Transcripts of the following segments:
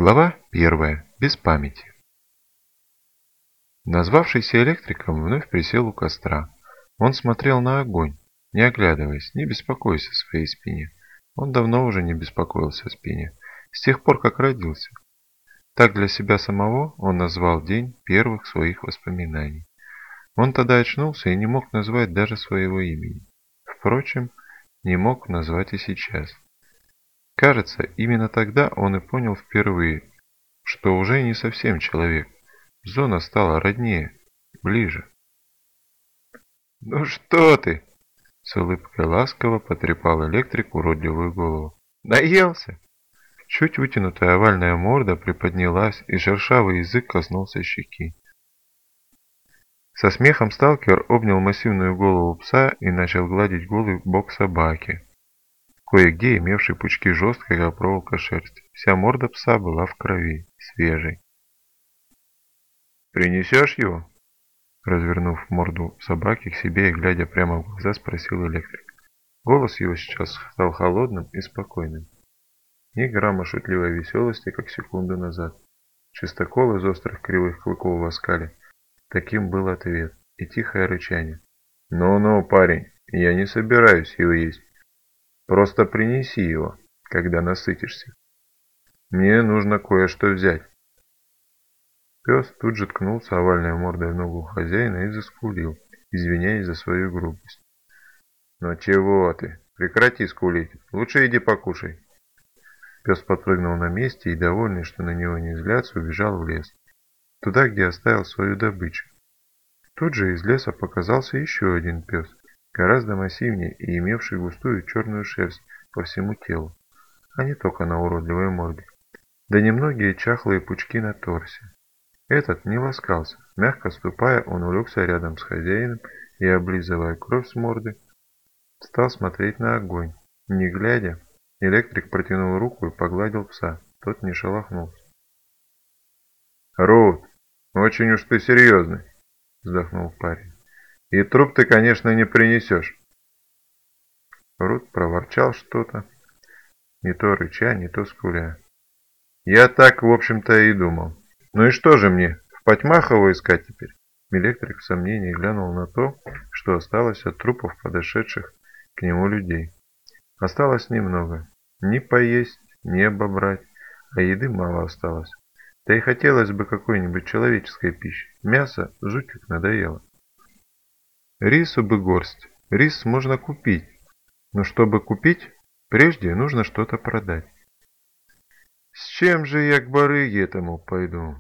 Глава 1. Без памяти. Назвавшийся электриком вновь присел у костра. Он смотрел на огонь, не оглядываясь, не беспокоясь о своей спине. Он давно уже не беспокоился о спине, с тех пор, как родился. Так для себя самого он назвал день первых своих воспоминаний. Он тогда очнулся и не мог назвать даже своего имени. Впрочем, не мог назвать и сейчас. Кажется, именно тогда он и понял впервые, что уже не совсем человек. Зона стала роднее, ближе. «Ну что ты?» — с улыбкой ласково потрепал электрик уродливую голову. «Наелся?» Чуть вытянутая овальная морда приподнялась, и шершавый язык коснулся щеки. Со смехом сталкер обнял массивную голову пса и начал гладить голый бок собаки, кое-где имевший пучки жесткой, как проволока, шерсти. Вся морда пса была в крови, свежей. «Принесешь его?» Развернув морду собаки к себе и глядя прямо в глаза, спросил электрик. Голос его сейчас стал холодным и спокойным. Ни грамма шутливой веселости, как секунду назад. Чистокол из острых кривых клыков в оскале. Таким был ответ и тихое рычание. «Ну-ну, парень, я не собираюсь его есть. Просто принеси его, когда насытишься. Мне нужно кое-что взять». Пес тут же ткнулся овальной мордой в ногу хозяина и заскулил, извиняясь за свою грубость. «Ну чего ты? Прекрати скулить. Лучше иди покушай». Пес подпрыгнул на месте и, довольный, что на него не взглянутся, убежал в лес. Туда, где оставил свою добычу. Тут же из леса показался еще один пес, гораздо массивнее и имевший густую черную шерсть по всему телу, а не только на уродливой морде. Да немногие чахлые пучки на торсе. Этот не ласкался. Мягко ступая, он улегся рядом с хозяином и, облизывая кровь с морды, стал смотреть на огонь. Не глядя, электрик протянул руку и погладил пса. Тот не шелохнулся. «Рут, очень уж ты серьезный», — вздохнул парень. «И труп ты, конечно, не принесешь». Рут проворчал что-то, не то рыча, не то скуля. «Я так, в общем-то, и думал. Ну и что же мне, в Потьмахово искать теперь?» Электрик в сомнении глянул на то, что осталось от трупов подошедших к нему людей. Осталось немного. Ни поесть, ни обобрать, а еды мало осталось. Да и хотелось бы какой-нибудь человеческой пищи. Мясо жуть как надоело. Рису бы горсть. Рис можно купить. Но чтобы купить, прежде нужно что-то продать. С чем же я к барыге этому пойду?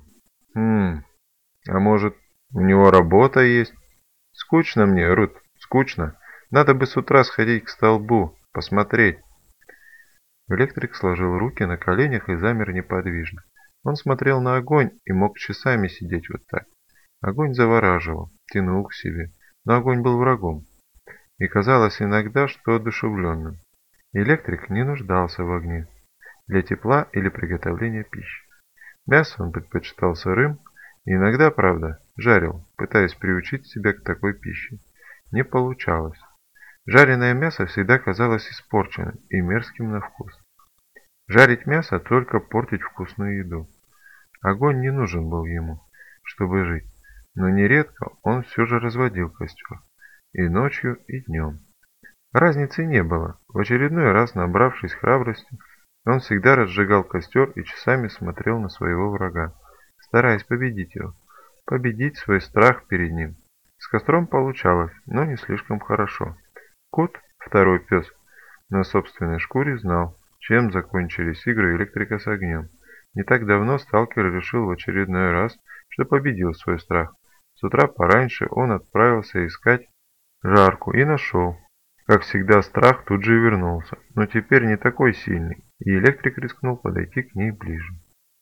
А может, у него работа есть? Скучно мне, Рут, скучно. Надо бы с утра сходить к столбу, посмотреть. Электрик сложил руки на коленях и замер неподвижно. Он смотрел на огонь и мог часами сидеть вот так. Огонь завораживал, тянул к себе, но огонь был врагом. И казалось иногда, что одушевленным. Электрик не нуждался в огне для тепла или приготовления пищи. Мясо он предпочитал сырым, и иногда, правда, жарил, пытаясь приучить себя к такой пище. Не получалось. Жареное мясо всегда казалось испорченным и мерзким на вкус. Жарить мясо только портить вкусную еду. Огонь не нужен был ему, чтобы жить, но нередко он все же разводил костер. И ночью, и днем. Разницы не было. В очередной раз, набравшись храбрости, он всегда разжигал костер и часами смотрел на своего врага, стараясь победить его, победить свой страх перед ним. С костром получалось, но не слишком хорошо. Кот, второй пес, на собственной шкуре знал, чем закончились игры электрика с огнем. Не так давно сталкер решил в очередной раз, что победил свой страх. С утра пораньше он отправился искать жарку и нашел. Как всегда, страх тут же вернулся, но теперь не такой сильный, и электрик рискнул подойти к ней ближе.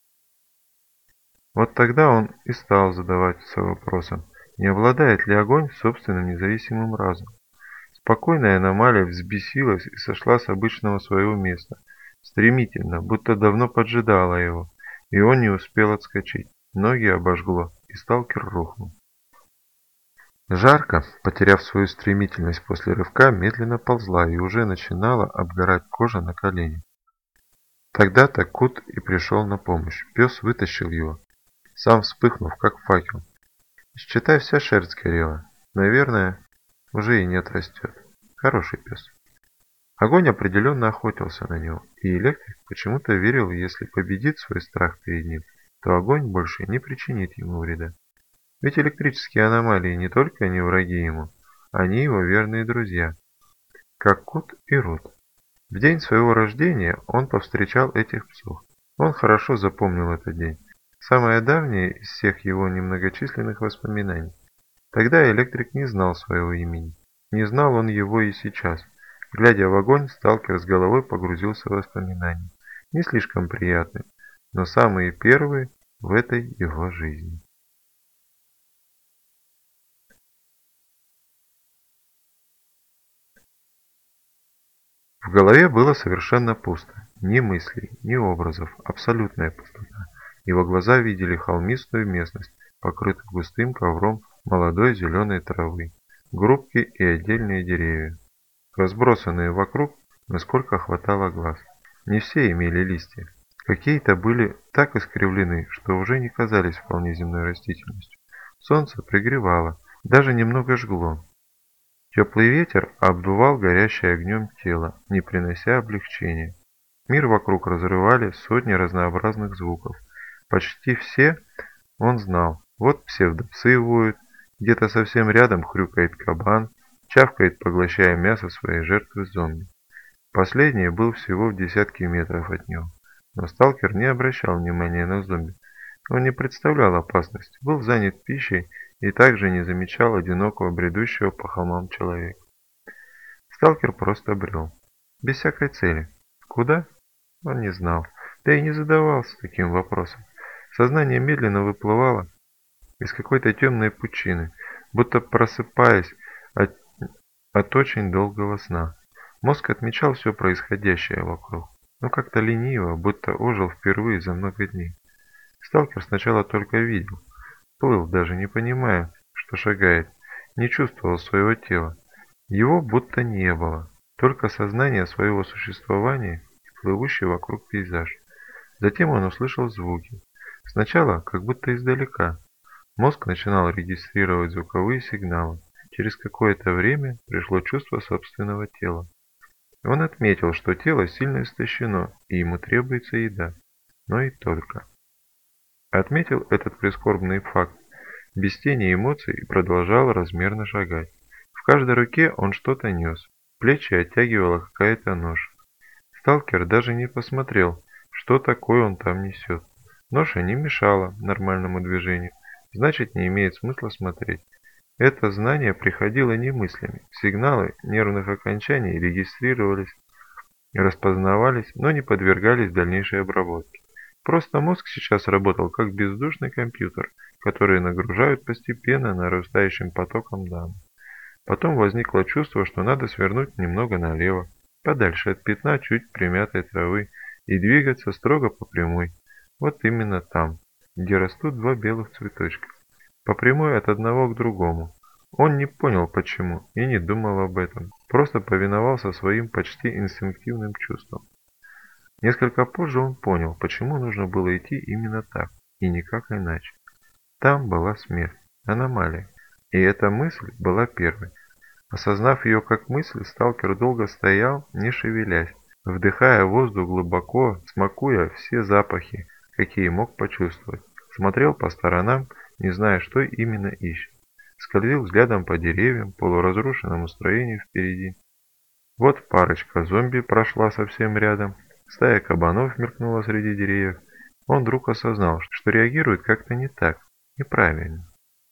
Вот тогда он и стал задаваться вопросом, не обладает ли огонь собственным независимым разумом. Спокойная аномалия взбесилась и сошла с обычного своего места. Стремительно, будто давно поджидала его, и он не успел отскочить. Ноги обожгло, и сталкер рухнул. Жарко, потеряв свою стремительность после рывка, медленно ползла и уже начинала обгорать кожа на коленях. Тогда-то Кут и пришел на помощь. Пес вытащил его, сам вспыхнув, как факел. Считай, вся шерсть горела. Наверное, уже и не отрастет. Хороший пес. Огонь определенно охотился на него, и электрик почему-то верил, если победит свой страх перед ним, то огонь больше не причинит ему вреда. Ведь электрические аномалии не только не враги ему, они его верные друзья, как Кут и Рут. В день своего рождения он повстречал этих псов. Он хорошо запомнил этот день, самое давнее из всех его немногочисленных воспоминаний. Тогда электрик не знал своего имени, не знал он его и сейчас. Глядя в огонь, сталкер с головой погрузился в воспоминания, не слишком приятные, но самые первые в этой его жизни. В голове было совершенно пусто. Ни мыслей, ни образов, абсолютная пустота. Его глаза видели холмистую местность, покрытую густым ковром молодой зеленой травы, группки и отдельные деревья, разбросанные вокруг, насколько хватало глаз. Не все имели листья. Какие-то были так искривлены, что уже не казались вполне земной растительностью. Солнце пригревало, даже немного жгло. Теплый ветер обдувал горящее огнем тело, не принося облегчения. Мир вокруг разрывали сотни разнообразных звуков. Почти все он знал. Вот псевдопсы воют, где-то совсем рядом хрюкает кабан, чавкает, поглощая мясо своей жертвы зомби. Последний был всего в десятке метров от него. Но сталкер не обращал внимания на зомби. Он не представлял опасности, был занят пищей и также не замечал одинокого бредущего по холмам человека. Сталкер просто брел, без всякой цели. Куда? Он не знал, да и не задавался таким вопросом. Сознание медленно выплывало из какой-то темной пучины, будто просыпаясь от очень долгого сна. Мозг отмечал все происходящее вокруг, но как-то лениво, будто ожил впервые за много дней. Сталкер сначала только видел, плыл, даже не понимая, что шагает, не чувствовал своего тела. Его будто не было, только сознание своего существования и плывущий вокруг пейзаж. Затем он услышал звуки. Сначала как будто издалека. Мозг начинал регистрировать звуковые сигналы. Через какое-то время пришло чувство собственного тела. Он отметил, что тело сильно истощено, и ему требуется еда. Но и только. Отметил этот прискорбный факт без тени эмоций и продолжал размерно шагать. В каждой руке он что-то нес. Плечи оттягивала какая-то нож. Сталкер даже не посмотрел, что такое он там несет. Ноша не мешала нормальному движению, значит, не имеет смысла смотреть. Это знание приходило не мыслями. Сигналы нервных окончаний регистрировались, распознавались, но не подвергались дальнейшей обработке. Просто мозг сейчас работал как бездушный компьютер, который нагружают постепенно нарастающим потоком данных. Потом возникло чувство, что надо свернуть немного налево, подальше от пятна чуть примятой травы, и двигаться строго по прямой. Вот именно там, где растут два белых цветочка. По прямой от одного к другому. Он не понял почему и не думал об этом, просто повиновался своим почти инстинктивным чувствам. Несколько позже он понял, почему нужно было идти именно так, и никак иначе. Там была смерть, аномалия, и эта мысль была первой. Осознав ее как мысль, сталкер долго стоял, не шевелясь, вдыхая воздух глубоко, смакуя все запахи, какие мог почувствовать. Смотрел по сторонам, не зная, что именно ищет. Скользил взглядом по деревьям, полуразрушенному строению впереди. Вот парочка зомби прошла совсем рядом, стая кабанов мелькнула среди деревьев. Он вдруг осознал, что реагирует как-то не так, неправильно.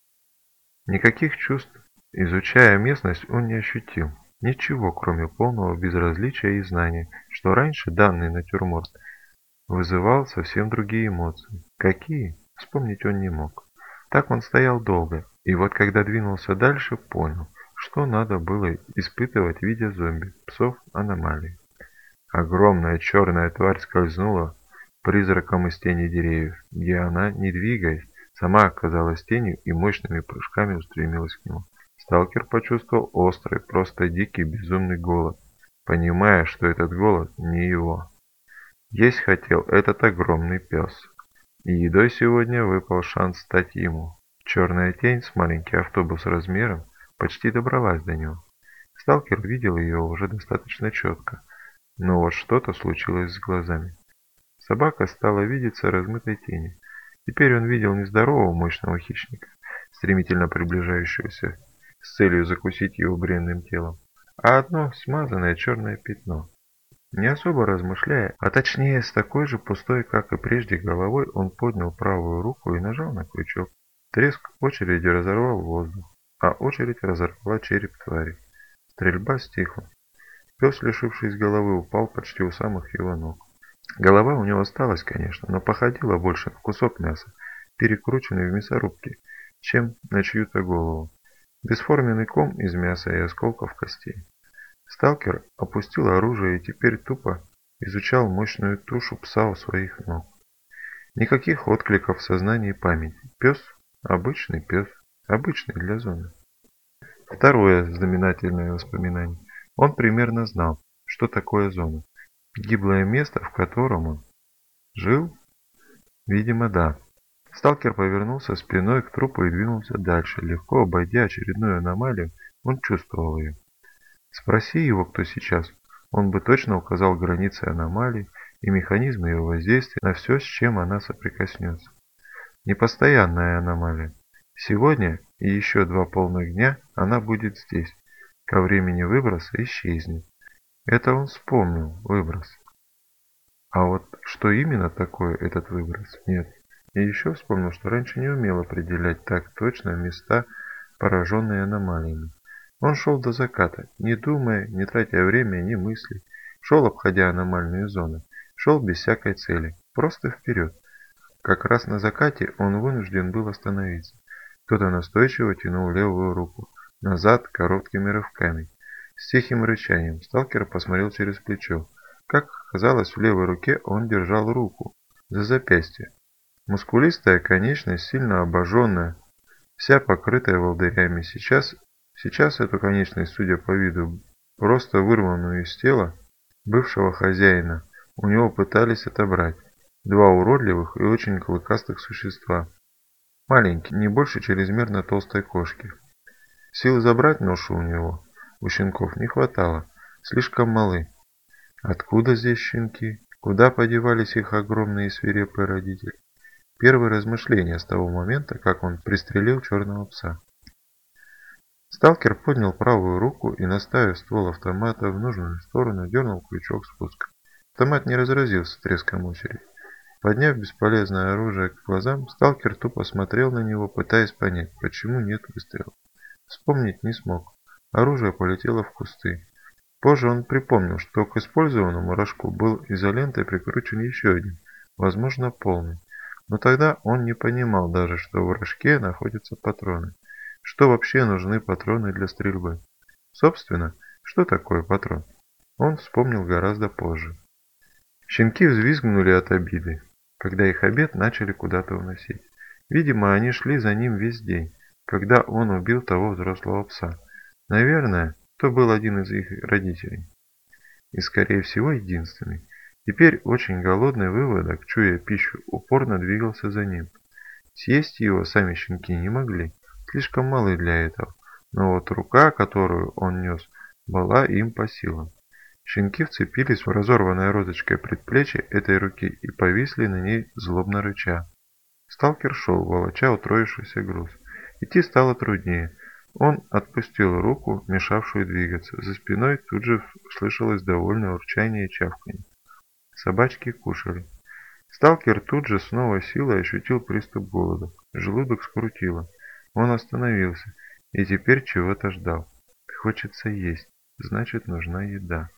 Никаких чувств, изучая местность, он не ощутил. Ничего, кроме полного безразличия и знания, что раньше данный натюрморт вызывал совсем другие эмоции. Какие? Вспомнить он не мог. Так он стоял долго, и вот когда двинулся дальше, понял, что надо было испытывать, видя зомби, псов аномалии. Огромная черная тварь скользнула призраком из тени деревьев, где она, не двигаясь, сама оказалась тенью и мощными прыжками устремилась к нему. Сталкер почувствовал острый, просто дикий, безумный голод, понимая, что этот голод не его. Есть хотел этот огромный пес. И едой сегодня выпал шанс стать ему. Черная тень с маленький автобус размером почти добралась до него. Сталкер видел ее уже достаточно четко, но вот что-то случилось с глазами. Собака стала видеться размытой тени. Теперь он видел не здорового мощного хищника, стремительно приближающегося с целью закусить его бренным телом, а одно смазанное черное пятно. Не особо размышляя, а точнее с такой же пустой, как и прежде, головой, он поднял правую руку и нажал на крючок. Треск очереди разорвал воздух, а очередь разорвала череп твари. Стрельба стихла. Пес, лишившись головы, упал почти у самых его ног. Голова у него осталась, конечно, но походила больше на кусок мяса, перекрученный в мясорубке, чем на чью-то голову. Бесформенный ком из мяса и осколков костей. Сталкер опустил оружие и теперь тупо изучал мощную тушу пса у своих ног. Никаких откликов в сознании и памяти. Пес – обычный пес, обычный для зоны. Второе знаменательное воспоминание. Он примерно знал, что такое зона. Гиблое место, в котором он жил? Видимо, да. Сталкер повернулся спиной к трупу и двинулся дальше. Легко обойдя очередную аномалию, он чувствовал ее. Спроси его, кто сейчас, он бы точно указал границы аномалии и механизмы ее воздействия на все, с чем она соприкоснется. Непостоянная аномалия. Сегодня и еще 2 полных дня она будет здесь. Ко времени выброса исчезнет. Это он вспомнил, выброс. А вот что именно такое этот выброс, нет. И еще вспомнил, что раньше не умел определять так точно места, пораженные аномалиями. Он шел до заката, не думая, не тратя время, ни мыслей. Шел, обходя аномальные зоны. Шел без всякой цели, просто вперед. Как раз на закате он вынужден был остановиться. Кто-то настойчиво тянул левую руку, назад короткими рывками. С тихим рычанием сталкер посмотрел через плечо. Как оказалось, в левой руке он держал руку за запястье. Мускулистая конечность, сильно обожженная, вся покрытая волдырями. Сейчас эту конечность, судя по виду, просто вырванную из тела бывшего хозяина, у него пытались отобрать. 2 уродливых и очень клыкастых существа. Маленькие, не больше чрезмерно толстой кошки. Сил забрать ношу у него, у щенков, не хватало, слишком малы. Откуда здесь щенки? Куда подевались их огромные и свирепые родители? Первые размышления с того момента, как он пристрелил черного пса. Сталкер поднял правую руку и, наставив ствол автомата в нужную сторону, дернул крючок спуска. Автомат не разразился треском очереди. Подняв бесполезное оружие к глазам, сталкер тупо смотрел на него, пытаясь понять, почему нет выстрела. Вспомнить не смог. Оружие полетело в кусты. Позже он припомнил, что к использованному рожку был изолентой прикручен еще один, возможно, полный. Но тогда он не понимал даже, что в рожке находятся патроны. Что вообще нужны патроны для стрельбы? Собственно, что такое патрон? Он вспомнил гораздо позже. Щенки взвизгнули от обиды, когда их обед начали куда-то уносить. Видимо, они шли за ним весь день, когда он убил того взрослого пса. Наверное, то был один из их родителей. И, скорее всего, единственный. Теперь очень голодный выводок, чуя пищу, упорно двигался за ним. Съесть его сами щенки не могли, слишком малы для этого. Но вот рука, которую он нес, была им по силам. Щенки вцепились в разорванное розочкой предплечье этой руки и повисли на ней, злобно рыча. Сталкер шел, волоча утроившийся груз. Идти стало труднее. Он отпустил руку, мешавшую двигаться. За спиной тут же слышалось довольное урчание и чавканье. Собачки кушали. Сталкер тут же с новой силой ощутил приступ голода. Желудок скрутило. Он остановился и теперь чего-то ждал. Хочется есть, значит, нужна еда.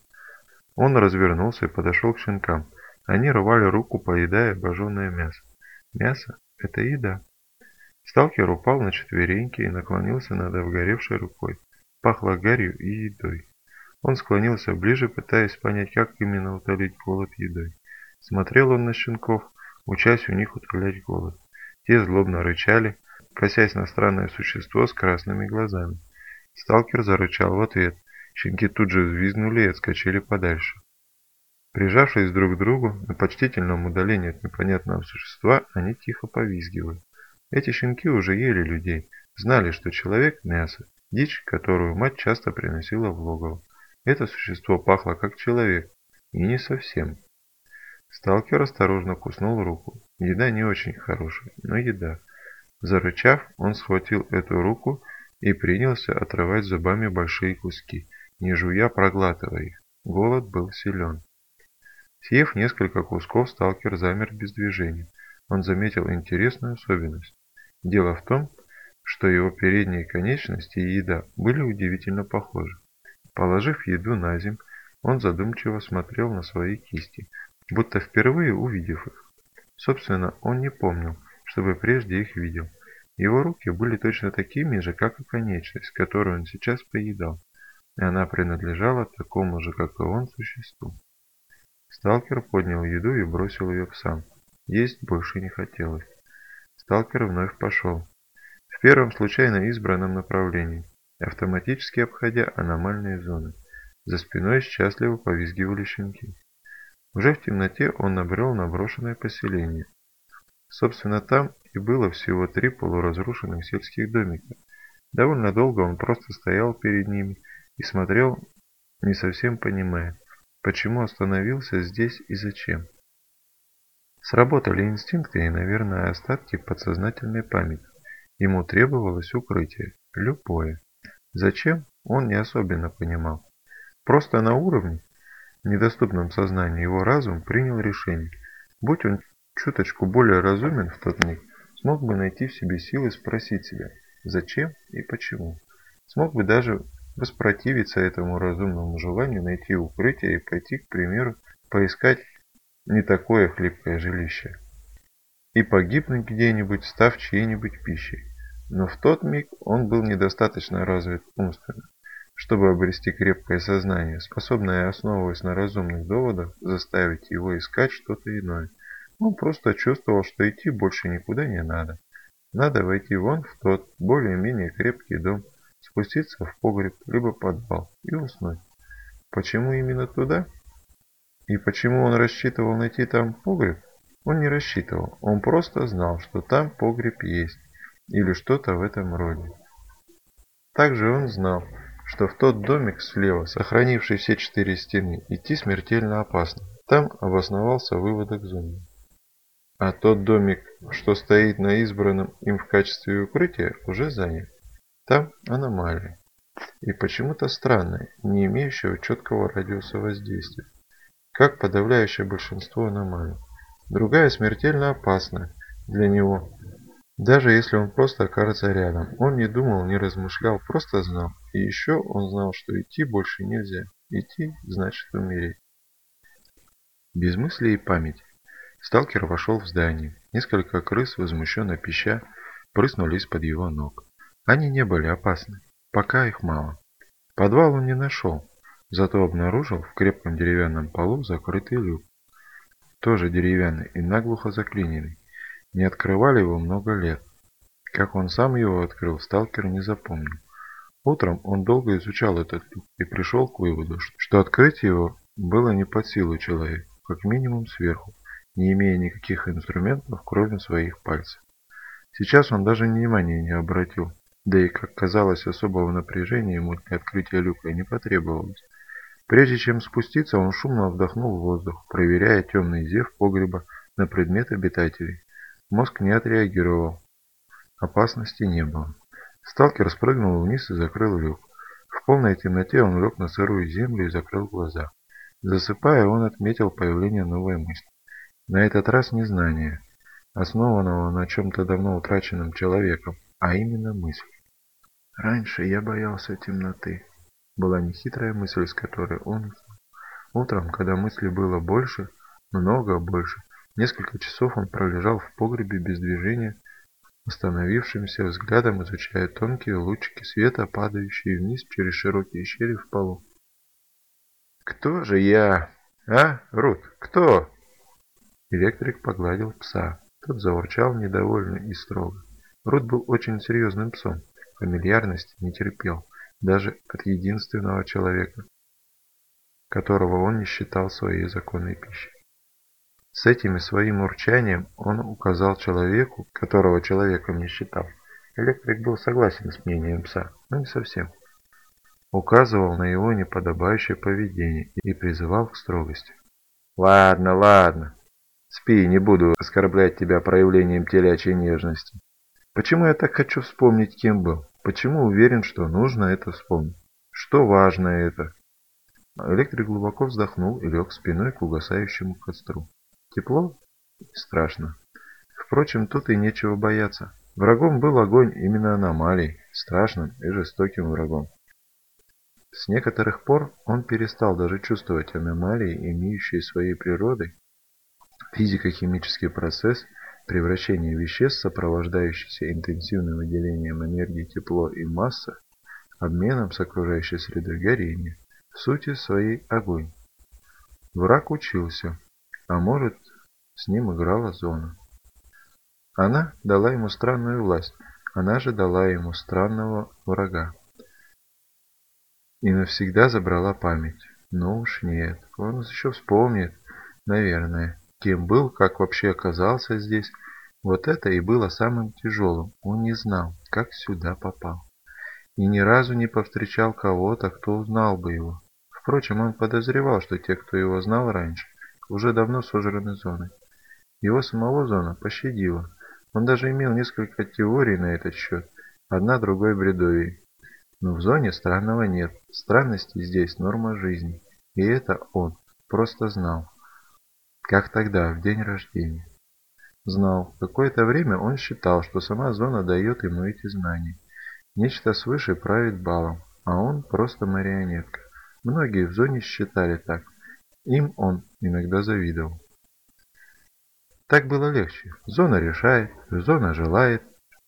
Он развернулся и подошел к щенкам. Они рвали руку, поедая обожженное мясо. Мясо – это еда. Сталкер упал на четвереньки и наклонился над обгоревшей рукой. Пахло гарью и едой. Он склонился ближе, пытаясь понять, как именно утолить голод едой. Смотрел он на щенков, учась у них утолять голод. Те злобно рычали, косясь на странное существо с красными глазами. Сталкер зарычал в ответ. Щенки тут же взвизгнули и отскочили подальше. Прижавшись друг к другу на почтительном удалении от непонятного существа, они тихо повизгивали. Эти щенки уже ели людей, знали, что человек – мясо, дичь, которую мать часто приносила в логово. Это существо пахло как человек, и не совсем. Сталкер осторожно куснул руку. Еда не очень хорошая, но еда. Зарычав, он схватил эту руку и принялся отрывать зубами большие куски, не жуя, проглатывая их. Голод был силен. Съев несколько кусков, сталкер замер без движения. Он заметил интересную особенность. Дело в том, что его передние конечности и еда были удивительно похожи. Положив еду на землю, он задумчиво смотрел на свои кисти, будто впервые увидев их. Собственно, он не помнил, чтобы прежде их видел. Его руки были точно такими же, как и конечность, которую он сейчас поедал, и она принадлежала такому же, как и он, существу. Сталкер поднял еду и бросил ее псам. Есть больше не хотелось. Сталкер вновь пошел. В первом случайно избранном направлении, автоматически обходя аномальные зоны. За спиной счастливо повизгивали щенки. Уже в темноте он набрел на брошенное поселение. Собственно, там и было всего 3 полуразрушенных сельских домика. Довольно долго он просто стоял перед ними и смотрел, не совсем понимая, почему остановился здесь и зачем. Сработали инстинкты и, наверное, остатки подсознательной памяти. Ему требовалось укрытие, любое. Зачем, он не особенно понимал. Просто на уровне, недоступном сознанию, его разум принял решение. Будь он чуточку более разумен в тот миг, смог бы найти в себе силы спросить себя, зачем и почему. Смог бы даже воспротивиться этому разумному желанию найти укрытие и пойти, к примеру, поискать не такое хлипкое жилище. И погибнуть где-нибудь, став чьей-нибудь пищей. Но в тот миг он был недостаточно развит умственно, чтобы обрести крепкое сознание, способное, основываясь на разумных доводах, заставить его искать что-то иное. Он просто чувствовал, что идти больше никуда не надо. Надо войти вон в тот, более-менее крепкий дом, спуститься в погреб, либо подвал и уснуть. Почему именно туда? И почему он рассчитывал найти там погреб? Он не рассчитывал, он просто знал, что там погреб есть, или что-то в этом роде. Также он знал, что в тот домик слева, сохранивший все 4 стены, идти смертельно опасно. Там обосновался выводок зомби. А тот домик, что стоит на избранном им в качестве укрытия, уже занят. Там аномалия. И почему-то странная, не имеющая четкого радиуса воздействия. Как подавляющее большинство аномалий. Другая смертельно опасная для него. Даже если он просто окажется рядом. Он не думал, не размышлял, просто знал. И еще он знал, что идти больше нельзя. Идти значит умереть. Без мысли и памяти. Сталкер вошел в здание. Несколько крыс, возмущенно пища, прыснули из-под его ног. Они не были опасны. Пока их мало. Подвал он не нашел. Зато обнаружил в крепком деревянном полу закрытый люк. Тоже деревянный и наглухо заклиненный. Не открывали его много лет. Как он сам его открыл, сталкер не запомнил. Утром он долго изучал этот люк и пришел к выводу, что открыть его было не под силу человеку, как минимум сверху, не имея никаких инструментов, кроме своих пальцев. Сейчас он даже внимания не обратил, да и, как казалось, особого напряжения ему для открытия люка не потребовалось. Прежде чем спуститься, он шумно вдохнул воздух, проверяя темный зев погреба на предмет обитателей. Мозг не отреагировал. Опасности не было. Сталкер спрыгнул вниз и закрыл люк. В полной темноте он лег на сырую землю и закрыл глаза. Засыпая, он отметил появление новой мысли. На этот раз не знания, основанного на чем-то давно утраченном человеком, а именно мысль. Раньше я боялся темноты. Была нехитрая мысль, с которой он уснул. Утром, когда мыслей было больше, много больше, несколько часов он пролежал в погребе без движения, остановившимся взглядом изучая тонкие лучики света, падающие вниз через широкие щели в полу. «Кто же я? А, Рут, кто?» Электрик погладил пса. Тот заурчал недовольно и строго. Рут был очень серьезным псом, фамильярности не терпел, даже от единственного человека. которого он не считал своей законной пищей. С этим и своим урчанием он указал человеку, которого человеком не считал. Электрик был согласен с мнением пса, но не совсем. Указывал на его неподобающее поведение и призывал к строгости. «Ладно, ладно. Спи, не буду оскорблять тебя проявлением телячьей нежности. Почему я так хочу вспомнить, кем был? Почему уверен, что нужно это вспомнить? Что важно это?» Электрик глубоко вздохнул и лег спиной к угасающему костру. Тепло? Страшно. Впрочем, тут и нечего бояться. Врагом был огонь именно аномалий, страшным и жестоким врагом. С некоторых пор он перестал даже чувствовать аномалии, имеющие своей природой физико-химический процесс превращения веществ, сопровождающийся интенсивным выделением энергии тепло и масса, обменом с окружающей средой горения, в сути своей огонь. Враг учился, а может, с ним играла зона. Она дала ему странную власть, она же дала ему странного врага. И навсегда забрала память. Ну уж нет, он еще вспомнит, наверное, кем был, как вообще оказался здесь. Вот это и было самым тяжелым. Он не знал, как сюда попал. И ни разу не повстречал кого-то, кто узнал бы его. Впрочем, он подозревал, что те, кто его знал раньше, уже давно сожраны зоной. Его самого зона пощадила. Он даже имел несколько теорий на этот счет, одна другой бредовей. Но в зоне странного нет. Странности здесь норма жизни. И это он просто знал. Как тогда, в день рождения. Знал. Какое-то время он считал, что сама зона дает ему эти знания. Нечто свыше правит балом, а он просто марионетка. Многие в зоне считали так. Им он иногда завидовал. Так было легче. Зона решает, зона желает,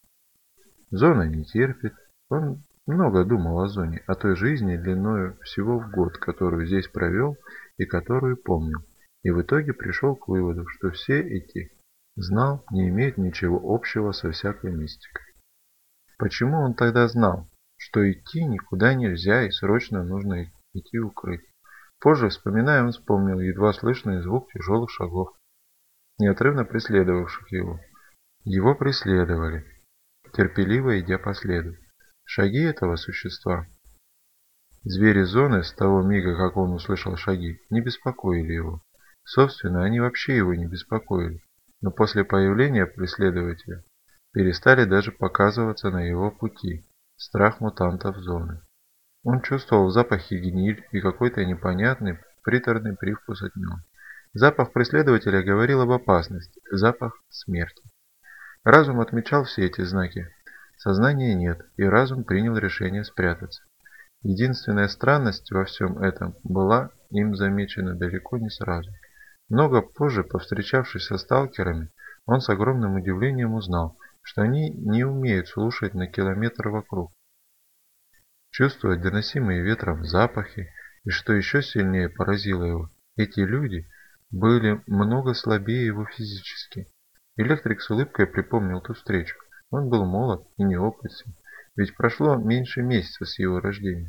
зона не терпит. Он много думал о зоне, о той жизни длиною всего в год, которую здесь провел и которую помнил. И в итоге пришел к выводу, что все эти знал не имеют ничего общего со всякой мистикой. Почему он тогда знал, что идти никуда нельзя и срочно нужно идти укрыть? Позже, вспоминая, он вспомнил едва слышный звук тяжелых шагов, неотрывно преследовавших его. Его преследовали, терпеливо идя по следу. Шаги этого существа, звери зоны, с того мига, как он услышал шаги, не беспокоили его. Собственно, они вообще его не беспокоили, но после появления преследователя перестали даже показываться на его пути. Страх мутантов зоны. Он чувствовал запахи гниль и какой-то непонятный приторный привкус от него. Запах преследователя говорил об опасности, запах смерти. Разум отмечал все эти знаки. Сознания нет, и разум принял решение спрятаться. Единственная странность во всем этом была им замечена далеко не сразу. Много позже, повстречавшись со сталкерами, он с огромным удивлением узнал, что они не умеют слушать на километр вокруг, чувствовать доносимые ветром запахи, и что еще сильнее поразило его, эти люди были много слабее его физически. Электрик с улыбкой припомнил ту встречу. Он был молод и неопытен, ведь прошло меньше месяца с его рождения.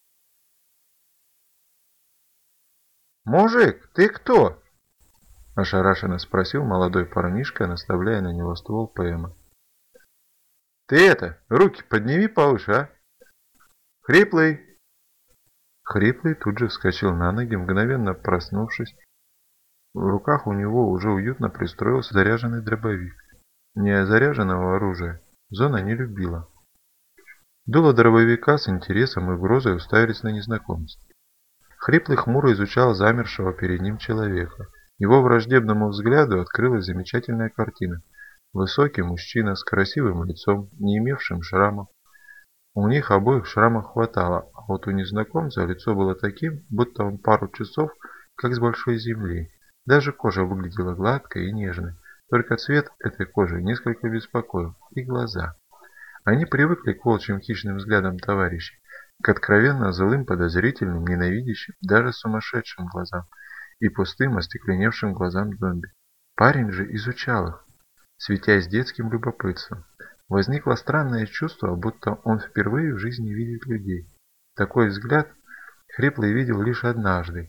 «Мужик, ты кто?» – ошарашенно спросил молодой парнишка, наставляя на него ствол ПМа. «Ты это, руки подними повыше, а? Хриплый!» Хриплый тут же вскочил на ноги, мгновенно проснувшись. В руках у него уже уютно пристроился заряженный дробовик. Незаряженного оружия зона не любила. Дуло дробовика с интересом и угрозой уставились на незнакомца. Хриплый хмуро изучал замершего перед ним человека. Его враждебному взгляду открылась замечательная картина. Высокий мужчина с красивым лицом, не имевшим шрамов. У них обоих шрамов хватало, а вот у незнакомца лицо было таким, будто он пару часов как с большой земли. Даже кожа выглядела гладкой и нежной. Только цвет этой кожи несколько беспокоил. И глаза. Они привыкли к волчьим хищным взглядам товарищей, к откровенно злым, подозрительным, ненавидящим, даже сумасшедшим глазам и пустым, остекленевшим глазам зомби. Парень же изучал их, светясь детским любопытством. Возникло странное чувство, будто он впервые в жизни видит людей. Такой взгляд Хриплый видел лишь однажды,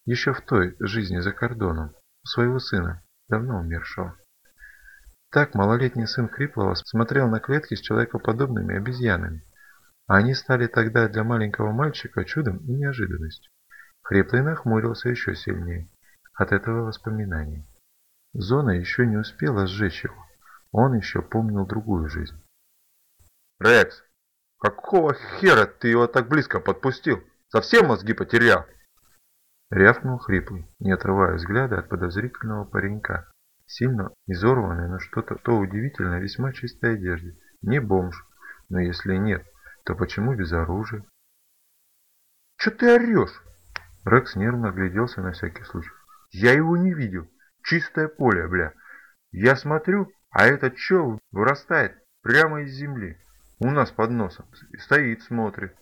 Еще в той жизни за кордоном, у своего сына, давно умершего. Так малолетний сын Хриплова смотрел на клетки с человекоподобными обезьянами, а они стали тогда для маленького мальчика чудом и неожиданностью. Хриплый нахмурился еще сильнее от этого воспоминания. Зона еще не успела сжечь его, он еще помнил другую жизнь. Рекс, какого хера ты его так близко подпустил? Совсем мозги потерял? Рявкнул Хриплый, не отрывая взгляда от подозрительного паренька. Сильно изорванный, но что-то то удивительно весьма чистой одежде. Не бомж, но если нет, то почему без оружия? Че ты орешь? Рекс нервно огляделся на всякий случай. Я его не видел. Чистое поле, бля. Я смотрю, а этот чел вырастает прямо из земли. У нас под носом. И стоит, смотрит.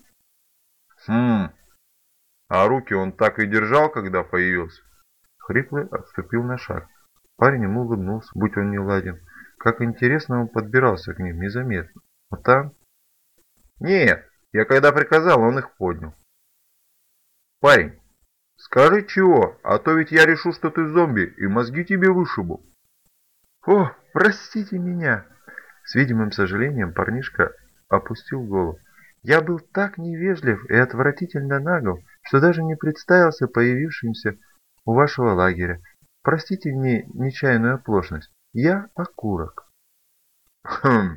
А руки он так и держал, когда появился? Хриплый отступил на шаг. Парень ему улыбнулся, будь он не ладен. Как интересно он подбирался к ним незаметно. А там... Нет, я когда приказал, он их поднял. Парень, скажи чего, а то ведь я решу, что ты зомби, и мозги тебе вышибу. О, простите меня. С видимым сожалением парнишка опустил голову. Я был так невежлив и отвратительно нагл, что даже не представился появившимся у вашего лагеря. Простите мне нечаянную оплошность. Я окурок. Хм,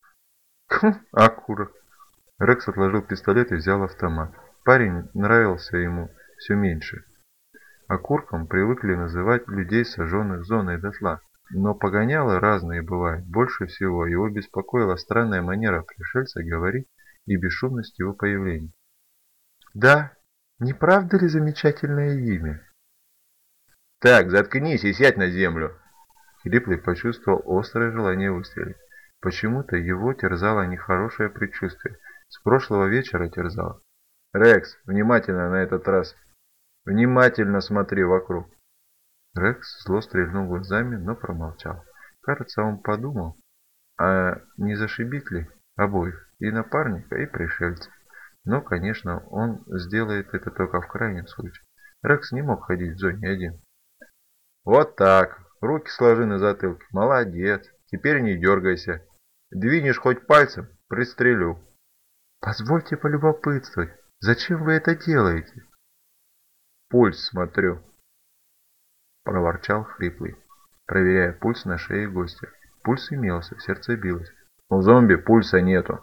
Окурок. Рекс отложил пистолет и взял автомат. Парень нравился ему все меньше. Окурком привыкли называть людей, сожженных зоной дотла. Но погоняло разные бывают. Больше всего его беспокоила странная манера пришельца говорить и бесшумность его появления. Да, не правда ли замечательное имя? так, заткнись и сядь на землю. Хриплый почувствовал острое желание выстрелить. Почему-то его терзало нехорошее предчувствие. С прошлого вечера терзало. Рекс, внимательно на этот раз. Внимательно смотри вокруг. Рекс зло стрельнул глазами, но промолчал. Кажется, он подумал, а не зашибить ли обоих, и напарника, и пришельца. Но, конечно, он сделает это только в крайнем случае. Рекс не мог ходить в зоне один. Вот так. Руки сложи на затылке. Молодец. Теперь не дергайся. Двинешь хоть пальцем, пристрелю. Позвольте полюбопытствовать, зачем вы это делаете? Пульс смотрю. Проворчал Хриплый, проверяя пульс на шее гостя. Пульс имелся, сердце билось. У зомби пульса нету.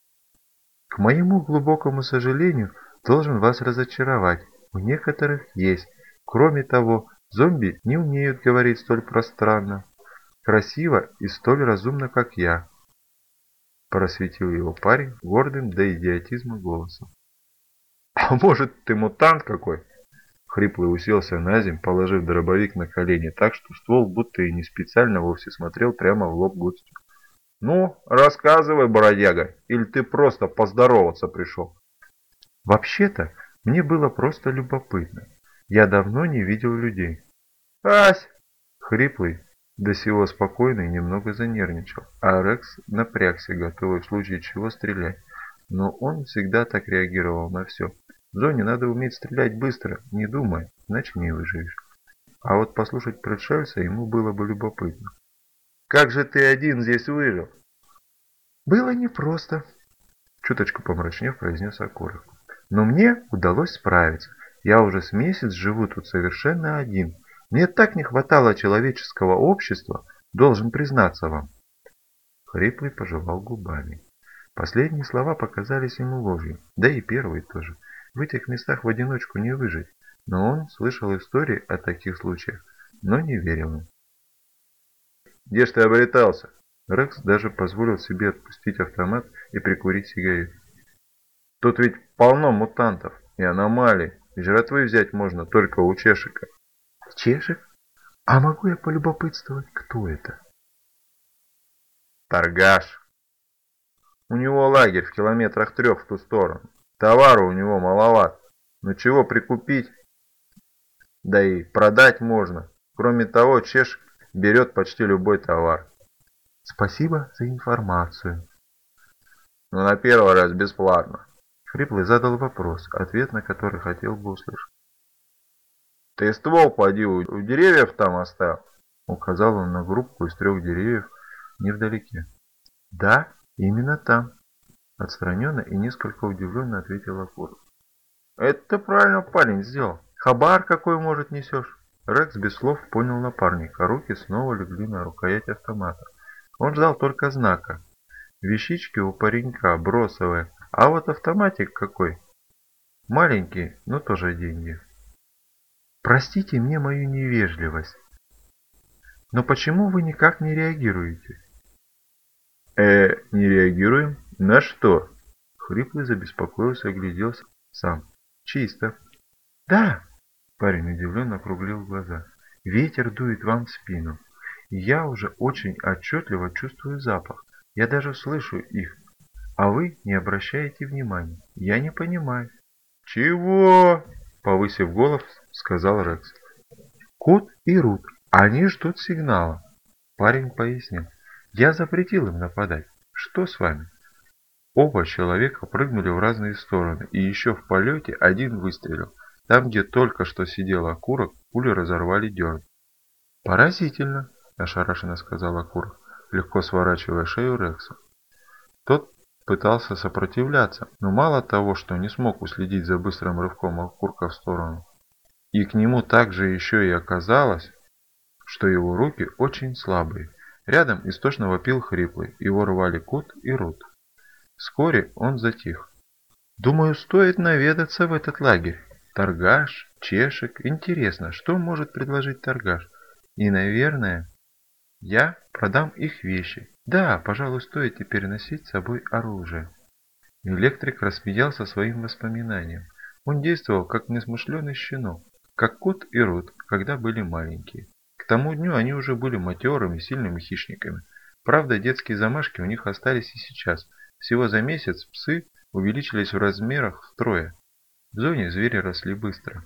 К моему глубокому сожалению, должен вас разочаровать. У некоторых есть. Кроме того, зомби не умеют говорить столь пространно, красиво и столь разумно, как я. Просветил его парень гордым до идиотизма голосом. А может, ты мутант какой? Хриплый уселся на земь, положив дробовик на колени так, что ствол будто и не специально вовсе смотрел прямо в лоб гостю. Ну, рассказывай, бродяга, или ты просто поздороваться пришел? Вообще-то, мне было просто любопытно. Я давно не видел людей. Ась! Хриплый, до сего спокойный, немного занервничал, а Рекс напрягся, готовый в случае чего стрелять. Но он всегда так реагировал на все. В зоне надо уметь стрелять быстро, не думая, иначе не выживешь. А вот послушать пришельца ему было бы любопытно. Как же ты один здесь выжил? Было непросто, чуточку помрачнев произнес Окурок. Но мне удалось справиться. Я уже с месяц живу тут совершенно один. Мне так не хватало человеческого общества, должен признаться вам. Хриплый пожевал губами. Последние слова показались ему ложью, да и первые тоже. В этих местах в одиночку не выжить. Но он слышал истории о таких случаях, но не верил им. Где ж ты обретался? Рекс даже позволил себе отпустить автомат и прикурить сигарету. Тут ведь полно мутантов и аномалий. И жратвы взять можно только у чешика. Чешек? А могу я полюбопытствовать, кто это? Торгаш. У него лагерь в километрах 3 в ту сторону. Товара у него маловат. Но чего прикупить? Да и продать можно. Кроме того, чешик берет почти любой товар. Спасибо за информацию. Но на первый раз бесплатно. Хриплый задал вопрос, ответ на который хотел бы услышать. Ты ствол поди у деревьев там оставил. Указал он на группку из 3 деревьев невдалеке. Да, именно там. Отстраненно и несколько удивленно ответил Акур. Это ты правильно, парень, сделал. Хабар какой, может, несешь? Рекс без слов понял напарника. Руки снова легли на рукоять автомата. Он ждал только знака. Вещички у паренька бросовые, а вот автоматик какой. Маленький, но тоже деньги. Простите мне мою невежливость, но почему вы никак не реагируете? Не реагируем? На что? Хриплый забеспокоился и огляделся сам. Чисто. Да, парень удивленно округлил глаза. Ветер дует вам в спину. И я уже очень отчетливо чувствую запах. Я даже слышу их. А вы не обращаете внимания. Я не понимаю. Чего? Повысив голос, сказал Рекс. Кот и Рут. Они ждут сигнала. Парень пояснил. Я запретил им нападать. Что с вами? Оба человека прыгнули в разные стороны, и еще в полете один выстрелил. Там, где только что сидел окурок, пули разорвали дерн. «Поразительно», – ошарашенно сказал окурок, легко сворачивая шею Рексу. Тот пытался сопротивляться, но мало того, что не смог уследить за быстрым рывком окурка в сторону, и к нему также еще и оказалось, что его руки очень слабые. Рядом истошно вопил хриплый, его рвали Кут и Рут. Вскоре он затих. «Думаю, стоит наведаться в этот лагерь. Торгаш, Чешек. Интересно, что может предложить торгаш? И, наверное, я продам их вещи. Да, пожалуй, стоит теперь носить с собой оружие». Электрик рассмеялся своим воспоминаниям. Он действовал как несмышленый щенок, как Кот и Рут, когда были маленькие. К тому дню они уже были матерыми, сильными хищниками. Правда, детские замашки у них остались и сейчас. Всего за месяц псы увеличились в размерах втрое. В зоне звери росли быстро.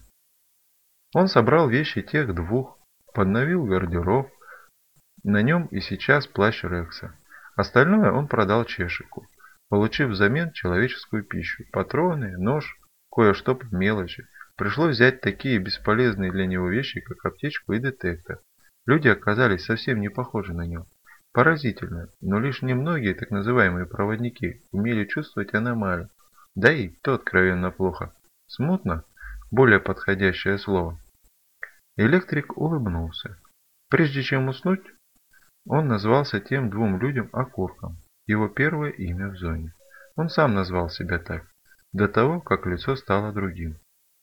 Он собрал вещи тех двух, подновил гардероб. На нем и сейчас плащ Рекса. Остальное он продал Чешику, получив взамен человеческую пищу, патроны, нож, кое-что по мелочи. Пришлось взять такие бесполезные для него вещи, как аптечку и детектор. Люди оказались совсем не похожи на него. Поразительно, но лишь немногие так называемые проводники умели чувствовать аномалии. Да и то откровенно плохо. Смутно, более подходящее слово. Электрик улыбнулся. Прежде чем уснуть, он назвался тем двум людям окурком, его первое имя в зоне. Он сам назвал себя так, до того, как лицо стало другим.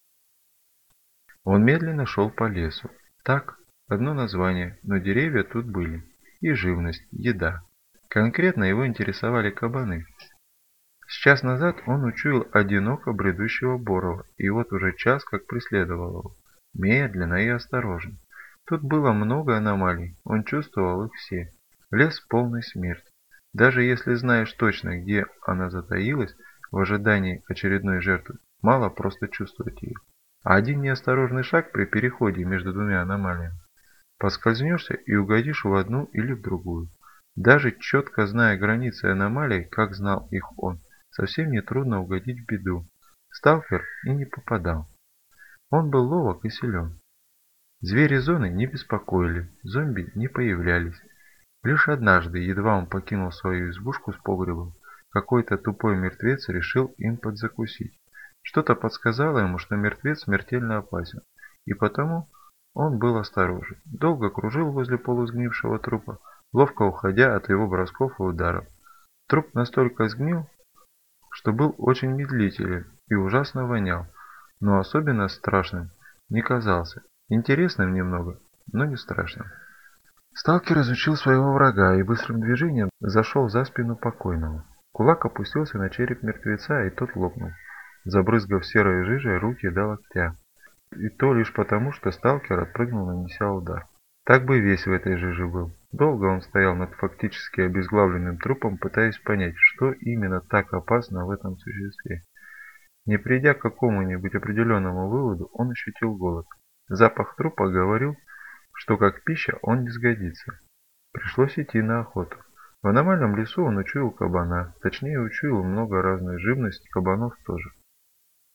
Он медленно шел по лесу. Так, одно название, но деревья тут были. И живность, еда. Конкретно его интересовали кабаны. С час назад он учуял одиноко бредущего Борова, и вот уже час как преследовал его. Медленно и осторожно. Тут было много аномалий, он чувствовал их все. Лес полный смерти. Даже если знаешь точно, где она затаилась, в ожидании очередной жертвы, мало просто чувствовать ее. А один неосторожный шаг при переходе между двумя аномалиями. Поскользнешься и угодишь в одну или в другую. Даже четко зная границы аномалий, как знал их он, совсем не трудно угодить в беду. Сталкер и не попадал. Он был ловок и силен. Звери зоны не беспокоили, зомби не появлялись. Лишь однажды, едва он покинул свою избушку с погребом, какой-то тупой мертвец решил им подзакусить. Что-то подсказало ему, что мертвец смертельно опасен, и потому он был осторожен. Долго кружил возле полусгнившего трупа, ловко уходя от его бросков и ударов. Труп настолько сгнил, что был очень медлителен и ужасно вонял, но особенно страшным не казался. Интересным немного, но не страшным. Сталкер изучил своего врага и быстрым движением зашел за спину покойного. Кулак опустился на череп мертвеца, и тот лопнул, забрызгав серой жижей руки до локтя. И то лишь потому, что сталкер отпрыгнул, нанеся удар. Так бы весь в этой жиже был. Долго он стоял над фактически обезглавленным трупом, пытаясь понять, что именно так опасно в этом существе. Не придя к какому-нибудь определенному выводу, он ощутил голод. Запах трупа говорил, что как пища он не сгодится. Пришлось идти на охоту. В аномальном лесу он учуял кабана, точнее учуял много разной живности, кабанов тоже.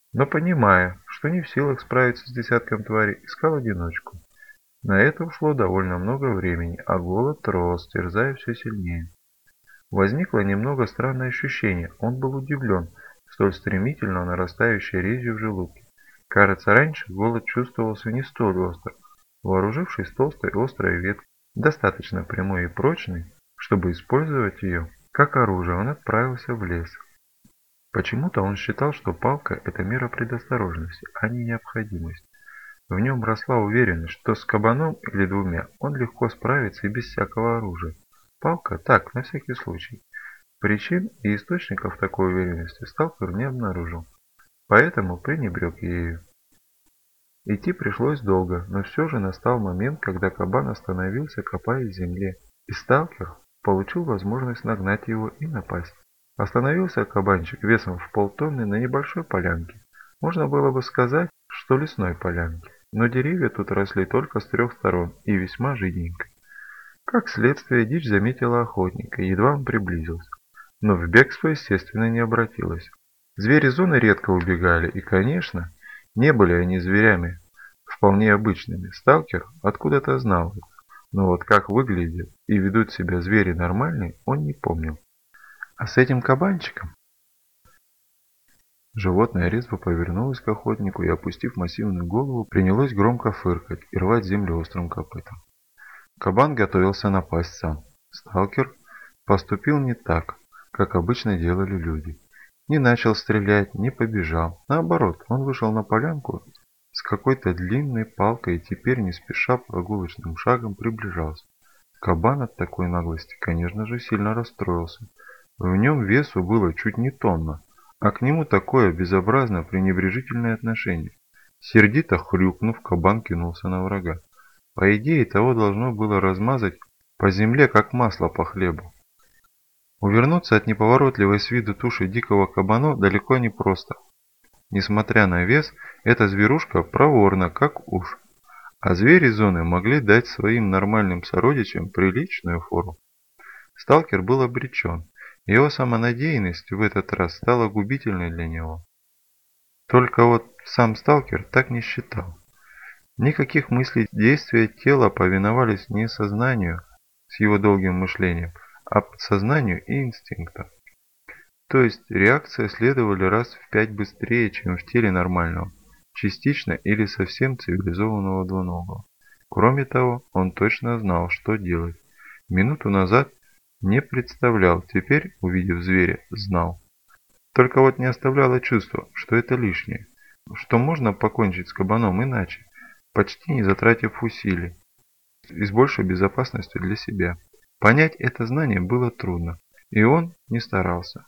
но, понимая, что не в силах справиться с десятком тварей, искал одиночку. На это ушло довольно много времени, а голод рос, терзая все сильнее. Возникло немного странное ощущение, он был удивлен столь стремительно нарастающей резью в желудке. Кажется, раньше голод чувствовался не столь остро. Вооружившись толстой острой веткой, достаточно прямой и прочной, чтобы использовать ее как оружие, он отправился в лес. Почему-то он считал, что палка – это мера предосторожности, а не необходимость. В нем росла уверенность, что с кабаном или двумя он легко справится и без всякого оружия. Палка – так, на всякий случай. Причин и источников такой уверенности сталкер не обнаружил, поэтому пренебрег ею. Идти пришлось долго, но все же настал момент, когда кабан остановился, копаясь в земле, и сталкер получил возможность нагнать его и напасть. Остановился кабанчик весом в полтонны на небольшой полянке. Можно было бы сказать, что лесной полянке, но деревья тут росли только с 3 сторон и весьма жиденько. Как следствие, дичь заметила охотника, едва он приблизился, но в бегство, естественно, не обратилась. Звери зоны редко убегали, и, конечно, не были они зверями вполне обычными. Сталкер откуда-то знал это, но вот как выглядят и ведут себя звери нормальные, он не помнил. А с этим кабанчиком? Животное резво повернулось к охотнику и, опустив массивную голову, принялось громко фыркать и рвать землю острым копытом. Кабан готовился напасть сам. Сталкер поступил не так, как обычно делали люди. Не начал стрелять, не побежал. Наоборот, он вышел на полянку с какой-то длинной палкой и теперь не спеша прогулочным шагом приближался. Кабан от такой наглости, конечно же, сильно расстроился. В нем весу было чуть не тонна, а к нему такое безобразно пренебрежительное отношение. Сердито хрюкнув, кабан кинулся на врага. По идее, того должно было размазать по земле, как масло по хлебу. Увернуться от неповоротливой с виду туши дикого кабана далеко не просто. Несмотря на вес, эта зверушка проворна, как уж. А звери зоны могли дать своим нормальным сородичам приличную фору. Сталкер был обречен. Его самонадеянность в этот раз стала губительной для него. Только вот сам сталкер так не считал. Никаких мыслей, действия тела повиновались не сознанию с его долгим мышлением, а подсознанию и инстинктам. То есть реакции следовали раз в 5 быстрее, чем в теле нормального, частично или совсем цивилизованного двуногого. Кроме того, он точно знал, что делать. Минуту назад не представлял, теперь, увидев зверя, знал. Только вот не оставляло чувство, что это лишнее, что можно покончить с кабаном иначе, почти не затратив усилий, и с большей безопасностью для себя. Понять это знание было трудно, и он не старался.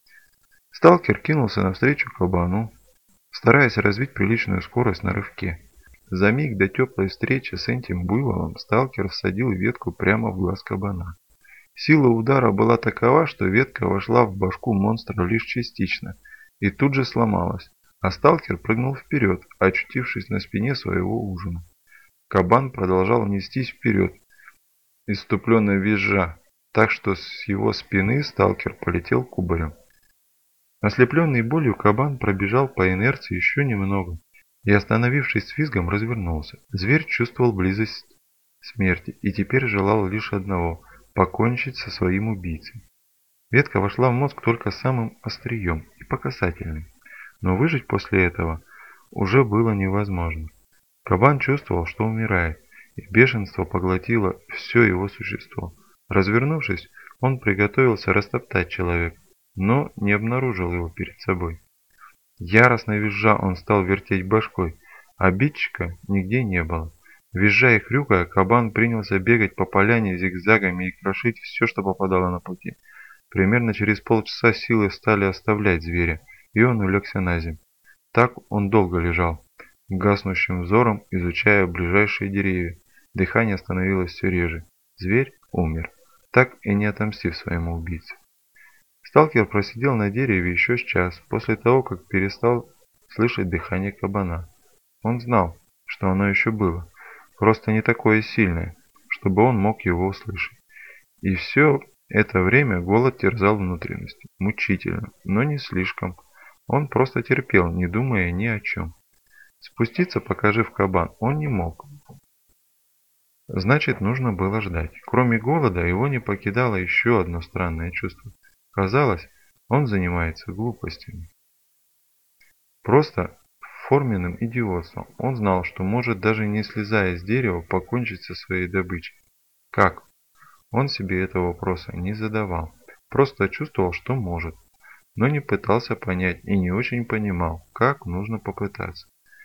Сталкер кинулся навстречу кабану, стараясь развить приличную скорость на рывке. За миг до теплой встречи с этим буйволом сталкер всадил ветку прямо в глаз кабана. Сила удара была такова, что ветка вошла в башку монстра лишь частично и тут же сломалась, а сталкер прыгнул вперед, очутившись на спине своего ужина. Кабан продолжал нестись вперед, исступленно визжа, так что с его спины сталкер полетел кубарем. Ослепленный болью кабан пробежал по инерции еще немного и, остановившись с визгом, развернулся. Зверь чувствовал близость смерти и теперь желал лишь одного – покончить со своим убийцей. Ветка вошла в мозг только самым острием и по касательной, но выжить после этого уже было невозможно. Кабан чувствовал, что умирает, и бешенство поглотило все его существо. Развернувшись, он приготовился растоптать человека, но не обнаружил его перед собой. Яростно визжа, он стал вертеть башкой. Обидчика нигде не было. Визжа и хрюкая, кабан принялся бегать по поляне зигзагами и крошить все, что попадало на пути. Примерно через полчаса силы стали оставлять зверя, и он улегся на землю. Так он долго лежал, гаснущим взором изучая ближайшие деревья. Дыхание становилось все реже. Зверь умер, так и не отомстив своему убийце. Сталкер просидел на дереве еще с час, после того, как перестал слышать дыхание кабана. Он знал, что оно еще было, просто не такое сильное, чтобы он мог его услышать. И все это время голод терзал внутренности, мучительно, но не слишком. Он просто терпел, не думая ни о чем. Спуститься, пока жив кабан, он не мог. Значит, нужно было ждать. Кроме голода, его не покидало еще одно странное чувство. Казалось, он занимается глупостями. Просто форменным идиотством. Он знал, что может, даже не слезая с дерева, покончить со своей добычей. Как? Он себе этого вопроса не задавал. Просто чувствовал, что может. Но не пытался понять и не очень понимал, как нужно попытаться.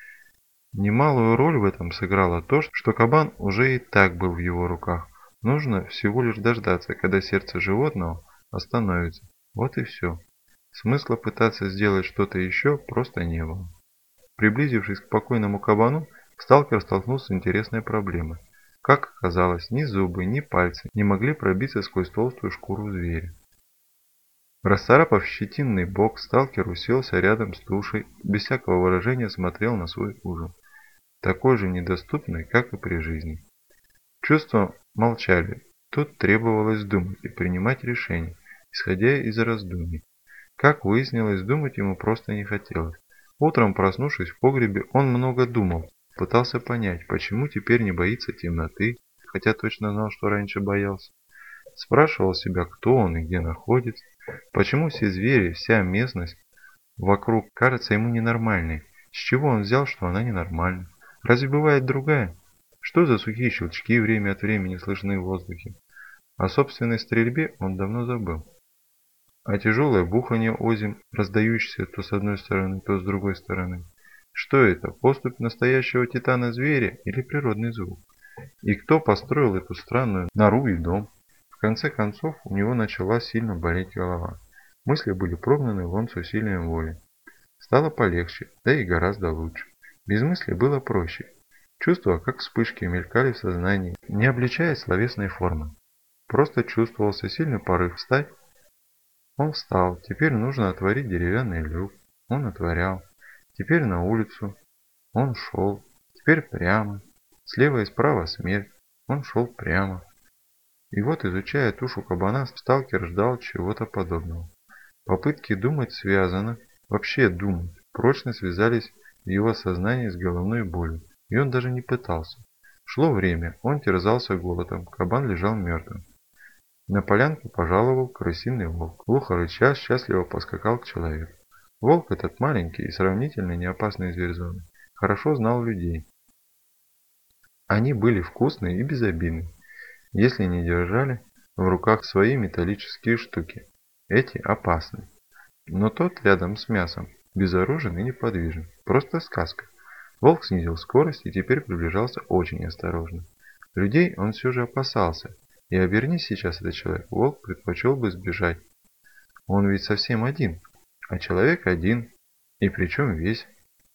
Немалую роль в этом сыграло то, что кабан уже и так был в его руках. Нужно всего лишь дождаться, когда сердце животного остановится. Вот и все. Смысла пытаться сделать что-то еще просто не было. Приблизившись к покойному кабану, сталкер столкнулся с интересной проблемой. Как оказалось, ни зубы, ни пальцы не могли пробиться сквозь толстую шкуру зверя. Расцарапав щетинный бок, сталкер уселся рядом с тушей, без всякого выражения смотрел на свой ужин. Такой же недоступный, как и при жизни. Чувства молчали. Тут требовалось думать и принимать решения, исходя из раздумий. Как выяснилось, думать ему просто не хотелось. Утром, проснувшись в погребе, он много думал, пытался понять, почему теперь не боится темноты, хотя точно знал, что раньше боялся. Спрашивал себя, кто он и где находится, почему все звери, вся местность вокруг кажется ему ненормальной, с чего он взял, что она ненормальна. Разве бывает другая? Что за сухие щелчки время от времени слышны в воздухе? О собственной стрельбе он давно забыл. А тяжелое бухание озим, раздающееся то с одной стороны, то с другой стороны. Что это, поступь настоящего титана-зверя или природный звук? И кто построил эту странную нору и дом? В конце концов, у него начала сильно болеть голова. Мысли были прогнаны вон с усилием воли. Стало полегче, да и гораздо лучше. Без мысли было проще. Чувства, как вспышки, мелькали в сознании, не обличая словесной формы. Просто чувствовался сильный порыв встать. Он встал. Теперь нужно отворить деревянный люк. Он отворял. Теперь на улицу. Он шел. Теперь прямо. Слева и справа смерть. Он шел прямо. И вот, изучая тушу кабана, сталкер ждал чего-то подобного. Попытки думать связано, вообще думать, прочно связались в его сознании с головной болью, и он даже не пытался. Шло время, он терзался голодом, кабан лежал мертвым. На полянку пожаловал крысиный волк. Глухо рыча, счастливо поскакал к человеку. Волк этот маленький и сравнительно неопасный зверь зоны. Хорошо знал людей. Они были вкусные и безобидны, если не держали в руках свои металлические штуки. Эти опасны. Но тот рядом с мясом, безоружен и неподвижен. Просто сказка. Волк снизил скорость и теперь приближался очень осторожно. Людей он все же опасался. И обернись сейчас этот человек, волк предпочел бы сбежать. Он ведь совсем один, а человек один, и причем весь.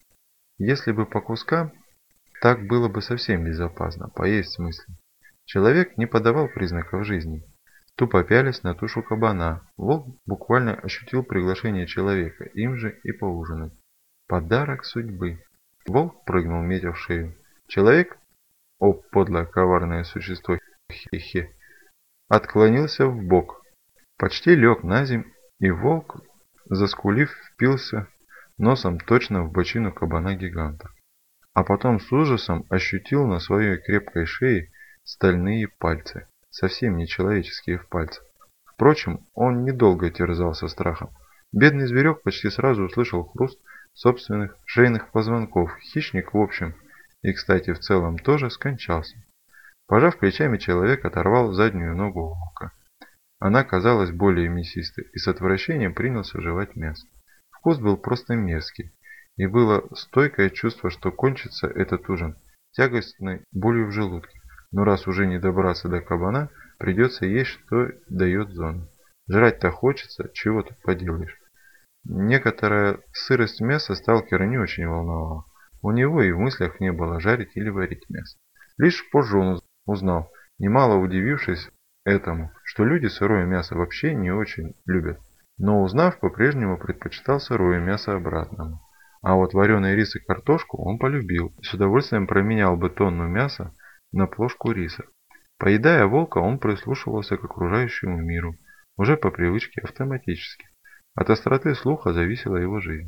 Если бы по кускам, так было бы совсем безопасно, поесть в смысле. Человек не подавал признаков жизни. Тупо пялись на тушу кабана. Волк буквально ощутил приглашение человека, им же и поужинать. Подарок судьбы. Волк прыгнул, метя в шею. Человек, о подлое коварное существо, хе-хе, отклонился в бок, почти лег на земь, и волк, заскулив, впился носом точно в бочину кабана-гиганта. А потом с ужасом ощутил на своей крепкой шее стальные пальцы, совсем не человеческие пальцы. Впрочем, он недолго терзался страхом. Бедный зверек почти сразу услышал хруст собственных шейных позвонков. Хищник, в общем, и, кстати, в целом тоже скончался. Пожав плечами, человек оторвал заднюю ногу волка. Она казалась более мясистой и с отвращением принялся жевать мясо. Вкус был просто мерзкий, и было стойкое чувство, что кончится этот ужин тягостной болью в желудке. Но раз уже не добраться до кабана, придется есть, что дает зона. Жрать-то хочется, чего тут поделаешь. Некоторая сырость мяса сталкера не очень волновала. У него и в мыслях не было жарить или варить мясо. Лишь позже он узнал, немало удивившись этому, что люди сырое мясо вообще не очень любят. Но узнав, по-прежнему предпочитал сырое мясо обратному. А вот вареный рис и картошку он полюбил и с удовольствием променял бы тонну мяса на плошку риса. Поедая волка, он прислушивался к окружающему миру, уже по привычке автоматически. От остроты слуха зависела его жизнь.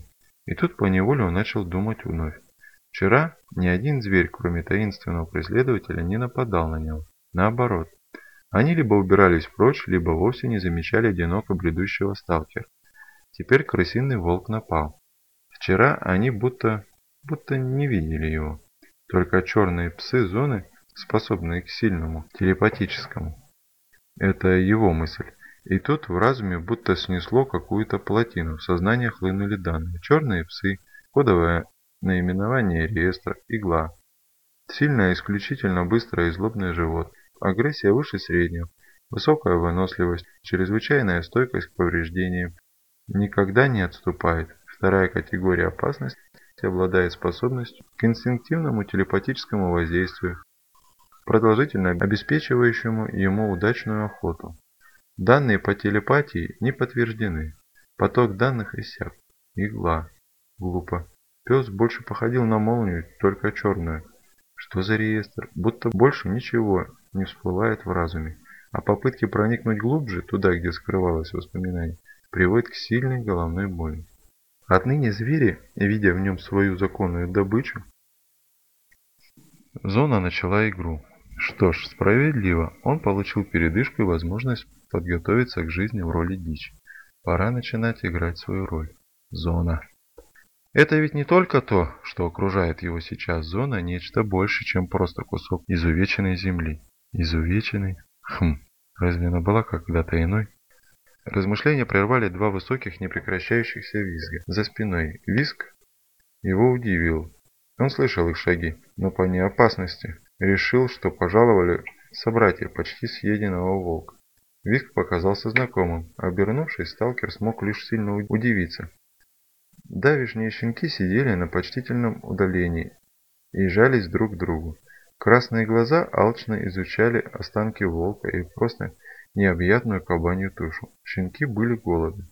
И тут поневоле он начал думать вновь. Вчера ни один зверь, кроме таинственного преследователя, не нападал на него. Наоборот, они либо убирались прочь, либо вовсе не замечали одиноко бредущего сталкера. Теперь крысиный волк напал. Вчера они будто не видели его. Только черные псы зоны, способные к сильному телепатическому. Это его мысль. И тут в разуме будто снесло какую-то плотину, в сознание хлынули данные. Черные псы, кодовое наименование реестра, игла. Сильное, исключительно быстрое и злобное животное. Агрессия выше среднего. Высокая выносливость, чрезвычайная стойкость к повреждениям. Никогда не отступает. Вторая категория опасности обладает способностью к инстинктивному телепатическому воздействию, продолжительно обеспечивающему ему удачную охоту. Данные по телепатии не подтверждены. Поток данных иссяк. Игла. Глупо. Пес больше походил на молнию, только черную. Что за реестр? Будто больше ничего не всплывает в разуме. А попытки проникнуть глубже, туда, где скрывалось воспоминание, приводят к сильной головной боли. Отныне звери, видя в нем свою законную добычу, зона начала игру. Что ж, справедливо, он получил передышку и возможность подготовиться к жизни в роли дичи. Пора начинать играть свою роль. Зона. Это ведь не только то, что окружает его сейчас. Зона – нечто больше, чем просто кусок изувеченной земли. Изувеченный? Разве она была когда-то иной? Размышления прервали два высоких непрекращающихся визга. За спиной визг его удивил. Он слышал их шаги, но по неопасности решил, что пожаловали собратья почти съеденного волка. Визг показался знакомым. Обернувшись, сталкер смог лишь сильно удивиться. Давешние щенки сидели на почтительном удалении и жались друг к другу. Красные глаза алчно изучали останки волка и просто необъятную кабанью тушу. Щенки были голодны.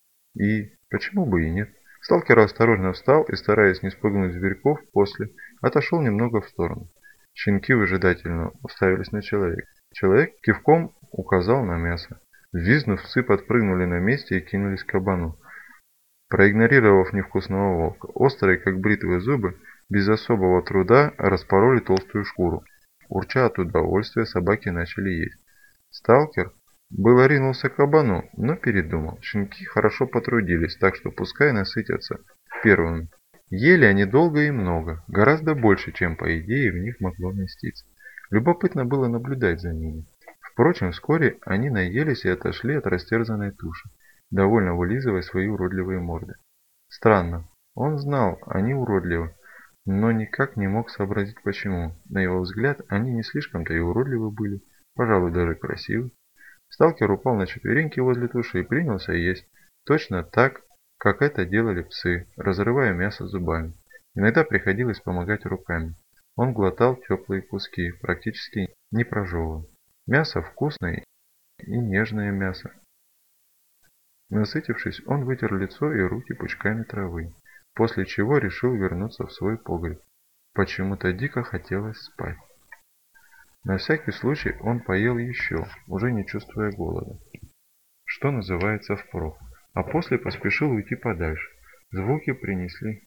И почему бы и нет? Сталкер осторожно встал и, стараясь не спугнуть зверьков, после отошел немного в сторону. Щенки выжидательно уставились на человека. Человек кивком указал на мясо. Взвизгнув, псы подпрыгнули на месте и кинулись к кабану, проигнорировав невкусного волка. Острые, как бритвы, зубы без особого труда распороли толстую шкуру. Урча от удовольствия, собаки начали есть. Сталкер было ринулся к кабану, но передумал. Щенки хорошо потрудились, так что пускай насытятся первыми. Ели они долго и много, гораздо больше, чем по идее в них могло вместиться. Любопытно было наблюдать за ними. Впрочем, вскоре они наелись и отошли от растерзанной туши, довольно вылизывая свои уродливые морды. Странно, он знал, они уродливы, но никак не мог сообразить почему. На его взгляд, они не слишком-то и уродливы были, пожалуй, даже красивы. Сталкер упал на четвереньки возле туши и принялся есть, точно так, как это делали псы, разрывая мясо зубами. Иногда приходилось помогать руками. Он глотал теплые куски, практически не прожевывая. Мясо вкусное и нежное мясо. Насытившись, он вытер лицо и руки пучками травы, после чего решил вернуться в свой погреб. Почему-то дико хотелось спать. На всякий случай он поел еще, уже не чувствуя голода, что называется впрок, а после поспешил уйти подальше. Звуки принесли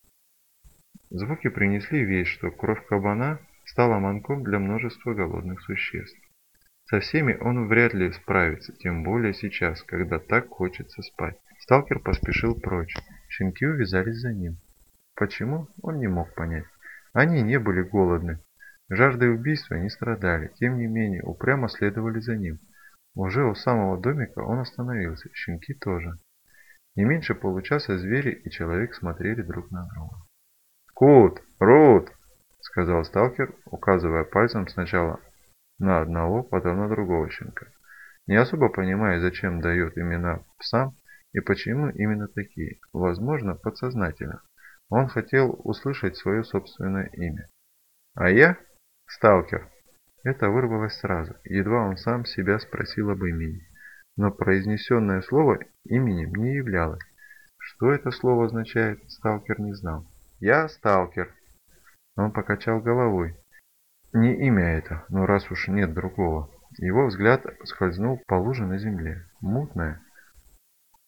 весть, что кровь кабана стала манком для множества голодных существ. Со всеми он вряд ли справится, тем более сейчас, когда так хочется спать. Сталкер поспешил прочь. Щенки увязались за ним. Почему, он не мог понять. Они не были голодны. Жаждой убийства не страдали, тем не менее упрямо следовали за ним. Уже у самого домика он остановился, щенки тоже. Не меньше получаса звери и человек смотрели друг на друга. «Кут! Рут!» — сказал сталкер, указывая пальцем сначала на одного, потом на другого щенка. Не особо понимая, зачем дает имена псам и почему именно такие. Возможно, подсознательно. Он хотел услышать свое собственное имя. «А я — сталкер». Это вырвалось сразу, едва он сам себя спросил об имени. Но произнесенное слово именем не являлось. Что это слово означает, сталкер не знал. «Я сталкер». Он покачал головой. Не имя это, но раз уж нет другого. Его взгляд скользнул по луже на земле. Мутная,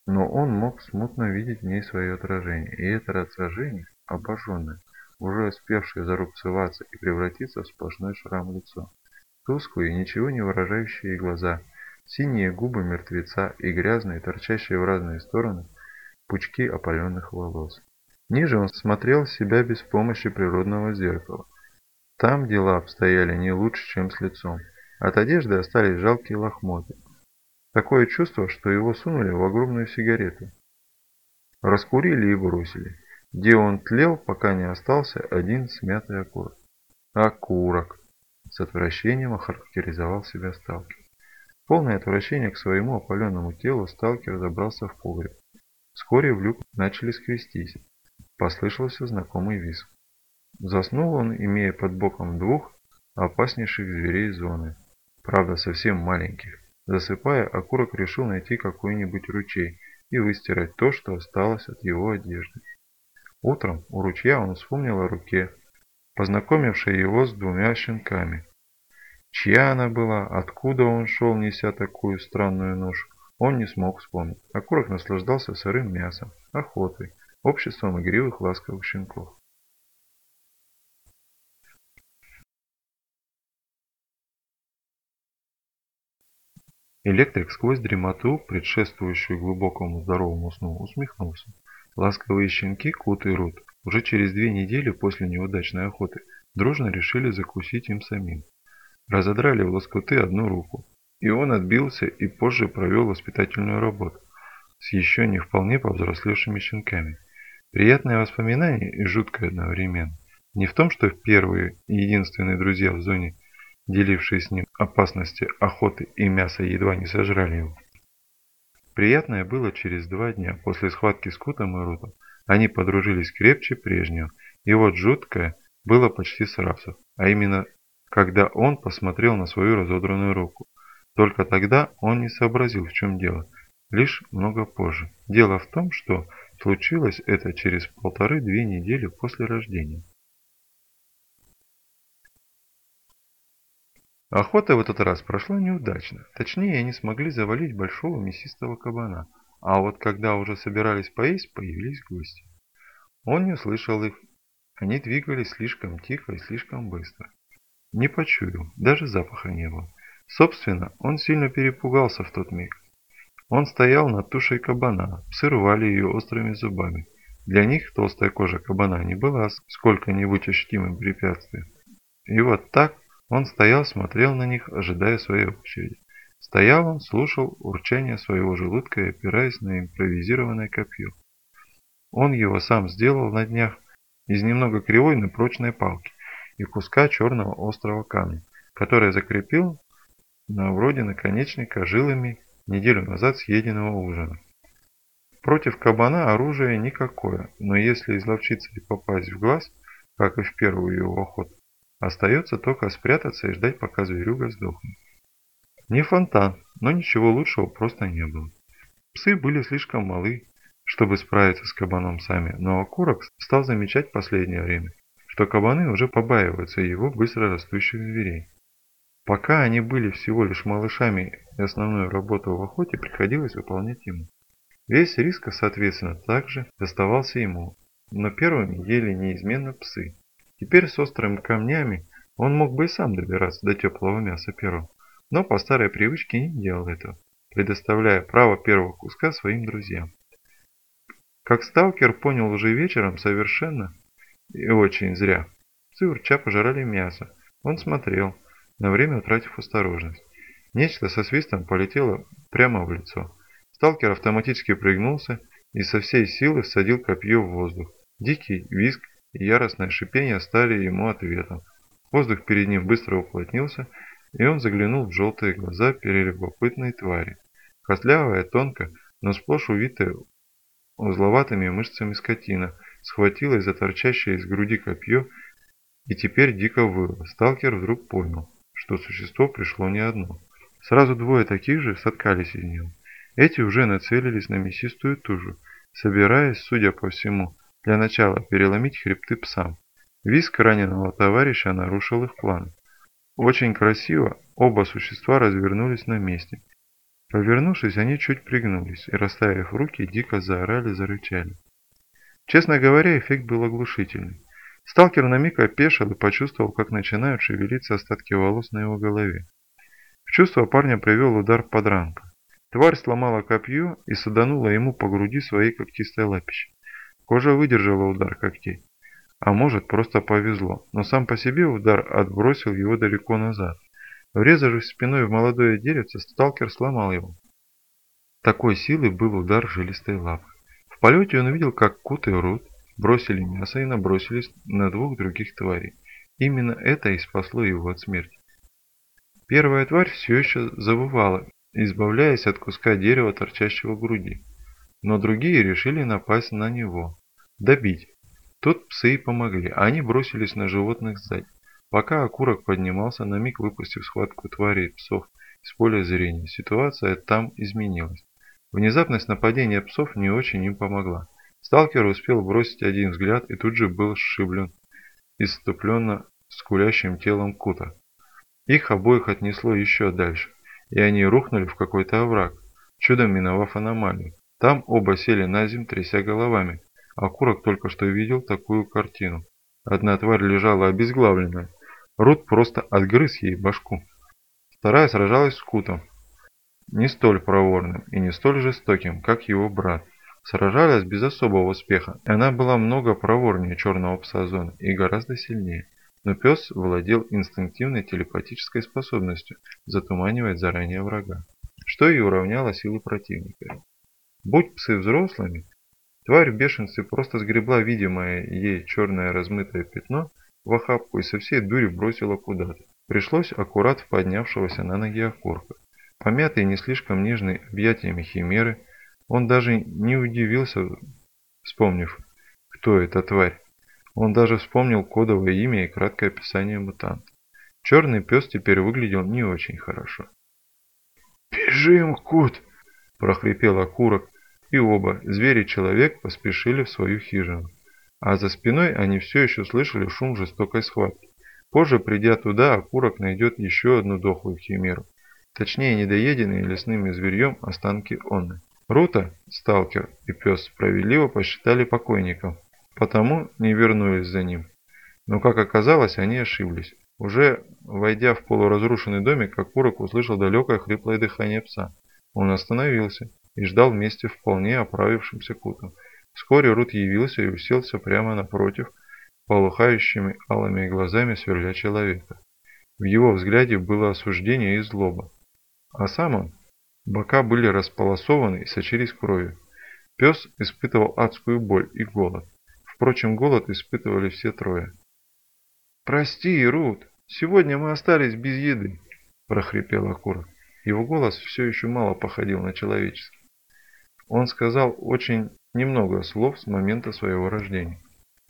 но он мог смутно видеть в ней свое отражение, и это отражение, обожженное, уже успевшее зарубцеваться и превратиться в сплошной шрам лицо, тусклые, ничего не выражающие глаза, синие губы мертвеца и грязные, торчащие в разные стороны, пучки опаленных волос. Ниже он смотрел себя без помощи природного зеркала. Там дела обстояли не лучше, чем с лицом. От одежды остались жалкие лохмотья. Такое чувство, что его сунули в огромную сигарету. Раскурили и бросили. Где он тлел, пока не остался один смятый окурок. Окурок! С отвращением охарактеризовал себя сталкер. Полное отвращение к своему опаленному телу сталкер забрался в погреб. Вскоре в люк начали скрестись. Послышался знакомый визг. Заснул он, имея под боком двух опаснейших зверей зоны. Правда, совсем маленьких. Засыпая, окурок решил найти какой-нибудь ручей и выстирать то, что осталось от его одежды. Утром у ручья он вспомнил о руке, познакомившей его с двумя щенками. Чья она была, откуда он шел, неся такую странную ношу, он не смог вспомнить. Окурок наслаждался сырым мясом, охотой, обществом игривых ласковых щенков. Электрик сквозь дремоту, предшествующую глубокому здоровому сну, усмехнулся. Ласковые щенки Кут и Рут уже через 2 недели после неудачной охоты дружно решили закусить им самим. Разодрали в лоскуты одну руку, и он отбился и позже провел воспитательную работу с еще не вполне повзрослевшими щенками. Приятное воспоминание и жуткое одновременно. Не в том, что первые и единственные друзья в зоне, делившие с ним опасности охоты и мяса, едва не сожрали его. Приятное было через 2 дня после схватки с Кутом и Рутом. Они подружились крепче прежнего. И вот жуткое было почти сразу, а именно когда он посмотрел на свою разодранную руку. Только тогда он не сообразил, в чем дело. Лишь много позже. Дело в том, что случилось это через 1,5–2 недели после рождения. Охота в этот раз прошла неудачно. Точнее, они смогли завалить большого мясистого кабана. А вот когда уже собирались поесть, появились гости. Он не услышал их. Они двигались слишком тихо и слишком быстро. Не почуял, даже запаха не было. Собственно, он сильно перепугался в тот миг. Он стоял над тушей кабана, псы рвали ее острыми зубами. Для них толстая кожа кабана не была сколько-нибудь ощутимым препятствием. И вот так он стоял, смотрел на них, ожидая своей очереди. Стоял он, слушал урчание своего желудка и опираясь на импровизированное копье. Он его сам сделал на днях из немного кривой, но прочной палки и куска черного острого камня, который закрепил на вроде наконечника жилами неделю назад съеденного ужина. Против кабана оружие никакое, но если изловчиться и попасть в глаз, как и в первую его охоту, остается только спрятаться и ждать, пока зверюга сдохнет. Не фонтан, но ничего лучшего просто не было. Псы были слишком малы, чтобы справиться с кабаном сами, но окурок стал замечать в последнее время, что кабаны уже побаиваются его быстро растущих зверей. Пока они были всего лишь малышами и основную работу в охоте приходилось выполнять ему. Весь риск, соответственно, также доставался ему, но первыми ели неизменно псы. Теперь с острыми камнями он мог бы и сам добираться до теплого мяса первым, но по старой привычке не делал этого, предоставляя право первого куска своим друзьям. Как сталкер понял уже вечером совершенно и очень зря. Псы урча пожирали мясо. Он смотрел, на время утратив осторожность. Нечто со свистом полетело прямо в лицо. Сталкер автоматически пригнулся и со всей силы всадил копье в воздух. Дикий визг и яростное шипение стали ему ответом. Воздух перед ним быстро уплотнился, и он заглянул в желтые глаза прелюбопытной твари. Костлявая, тонкая, но сплошь увитая узловатыми мышцами скотина схватилась за торчащее из груди копье и теперь дико выла. Сталкер вдруг понял, что существо пришло не одно. Сразу 2 таких же соткались из него. Эти уже нацелились на мясистую тушу, собираясь, судя по всему, для начала переломить хребты псам. Визг раненого товарища нарушил их планы. Очень красиво оба существа развернулись на месте Повернувшись, они чуть пригнулись и, расставив руки, дико заорали, зарычали. Честно говоря, эффект был оглушительный. Сталкер на миг опешил и почувствовал, как начинают шевелиться остатки волос на его голове. В чувство парня привел удар подранка. Тварь сломала копье и саданула ему по груди своей когтистой лапищей. Кожа выдержала удар когтей. А может, просто повезло, но сам по себе удар отбросил его далеко назад. Врезавшись спиной в молодое деревце, сталкер сломал его. Такой силы был удар жилистой лапы. В полете он увидел, как Кут и Рут бросили мясо и набросились на двух других тварей. Именно это и спасло его от смерти. Первая тварь все еще завывала, избавляясь от куска дерева, торчащего в груди. Но другие решили напасть на него. Добить. Тут псы и помогли, а они бросились на животных сзади. Пока окурок поднимался, на миг выпустив схватку тварей и псов из поля зрения, ситуация там изменилась. Внезапность нападения псов не очень им помогла. Сталкер успел бросить один взгляд и тут же был сшиблен исступленно скулящим телом Кута. Их обоих отнесло еще дальше, и они рухнули в какой-то овраг, чудом миновав аномалию. Там оба сели на землю, тряся головами. Окурок только что видел такую картину. Одна тварь лежала обезглавленная. Рут просто отгрыз ей башку. Вторая сражалась с Кутом, не столь проворным и не столь жестоким, как его брат. Сражалась без особого успеха, и она была много проворнее черного пса зоны и гораздо сильнее. Но пес владел инстинктивной телепатической способностью затуманивать заранее врага, что и уравняло силы противника. Будь псы взрослыми, тварь в бешенстве просто сгребла видимое ей черное размытое пятно в охапку и со всей дури бросила куда-то. Пришлось аккурат в поднявшегося на ноги окурка. Помятый не слишком нежный объятиями химеры, он даже не удивился, вспомнив, кто эта тварь. Он даже вспомнил кодовое имя и краткое описание мутанта. Черный пес теперь выглядел не очень хорошо. «Бежим, Кут!» – прохрипел окурок, и оба, зверь и человек, поспешили в свою хижину. А за спиной они все еще слышали шум жестокой схватки. Позже, придя туда, окурок найдет еще одну дохлую химеру. Точнее, недоеденные лесным зверьем останки Онны. Рута, сталкер и пес справедливо посчитали покойником, потому не вернулись за ним. Но, как оказалось, они ошиблись. Уже войдя в полуразрушенный домик, окурок услышал далекое хриплое дыхание пса. Он остановился и ждал вместе вполне оправившимся Кутом. Вскоре Рут явился и уселся прямо напротив, полыхающими алыми глазами сверля человека. В его взгляде было осуждение и злоба. А сам он, бока были располосованы и сочились кровью. Пес испытывал адскую боль и голод. Впрочем, голод испытывали все трое. «Прости, Рут, сегодня мы остались без еды», – прохрипел окурок. Его голос все еще мало походил на человеческий. Он сказал очень немного слов с момента своего рождения.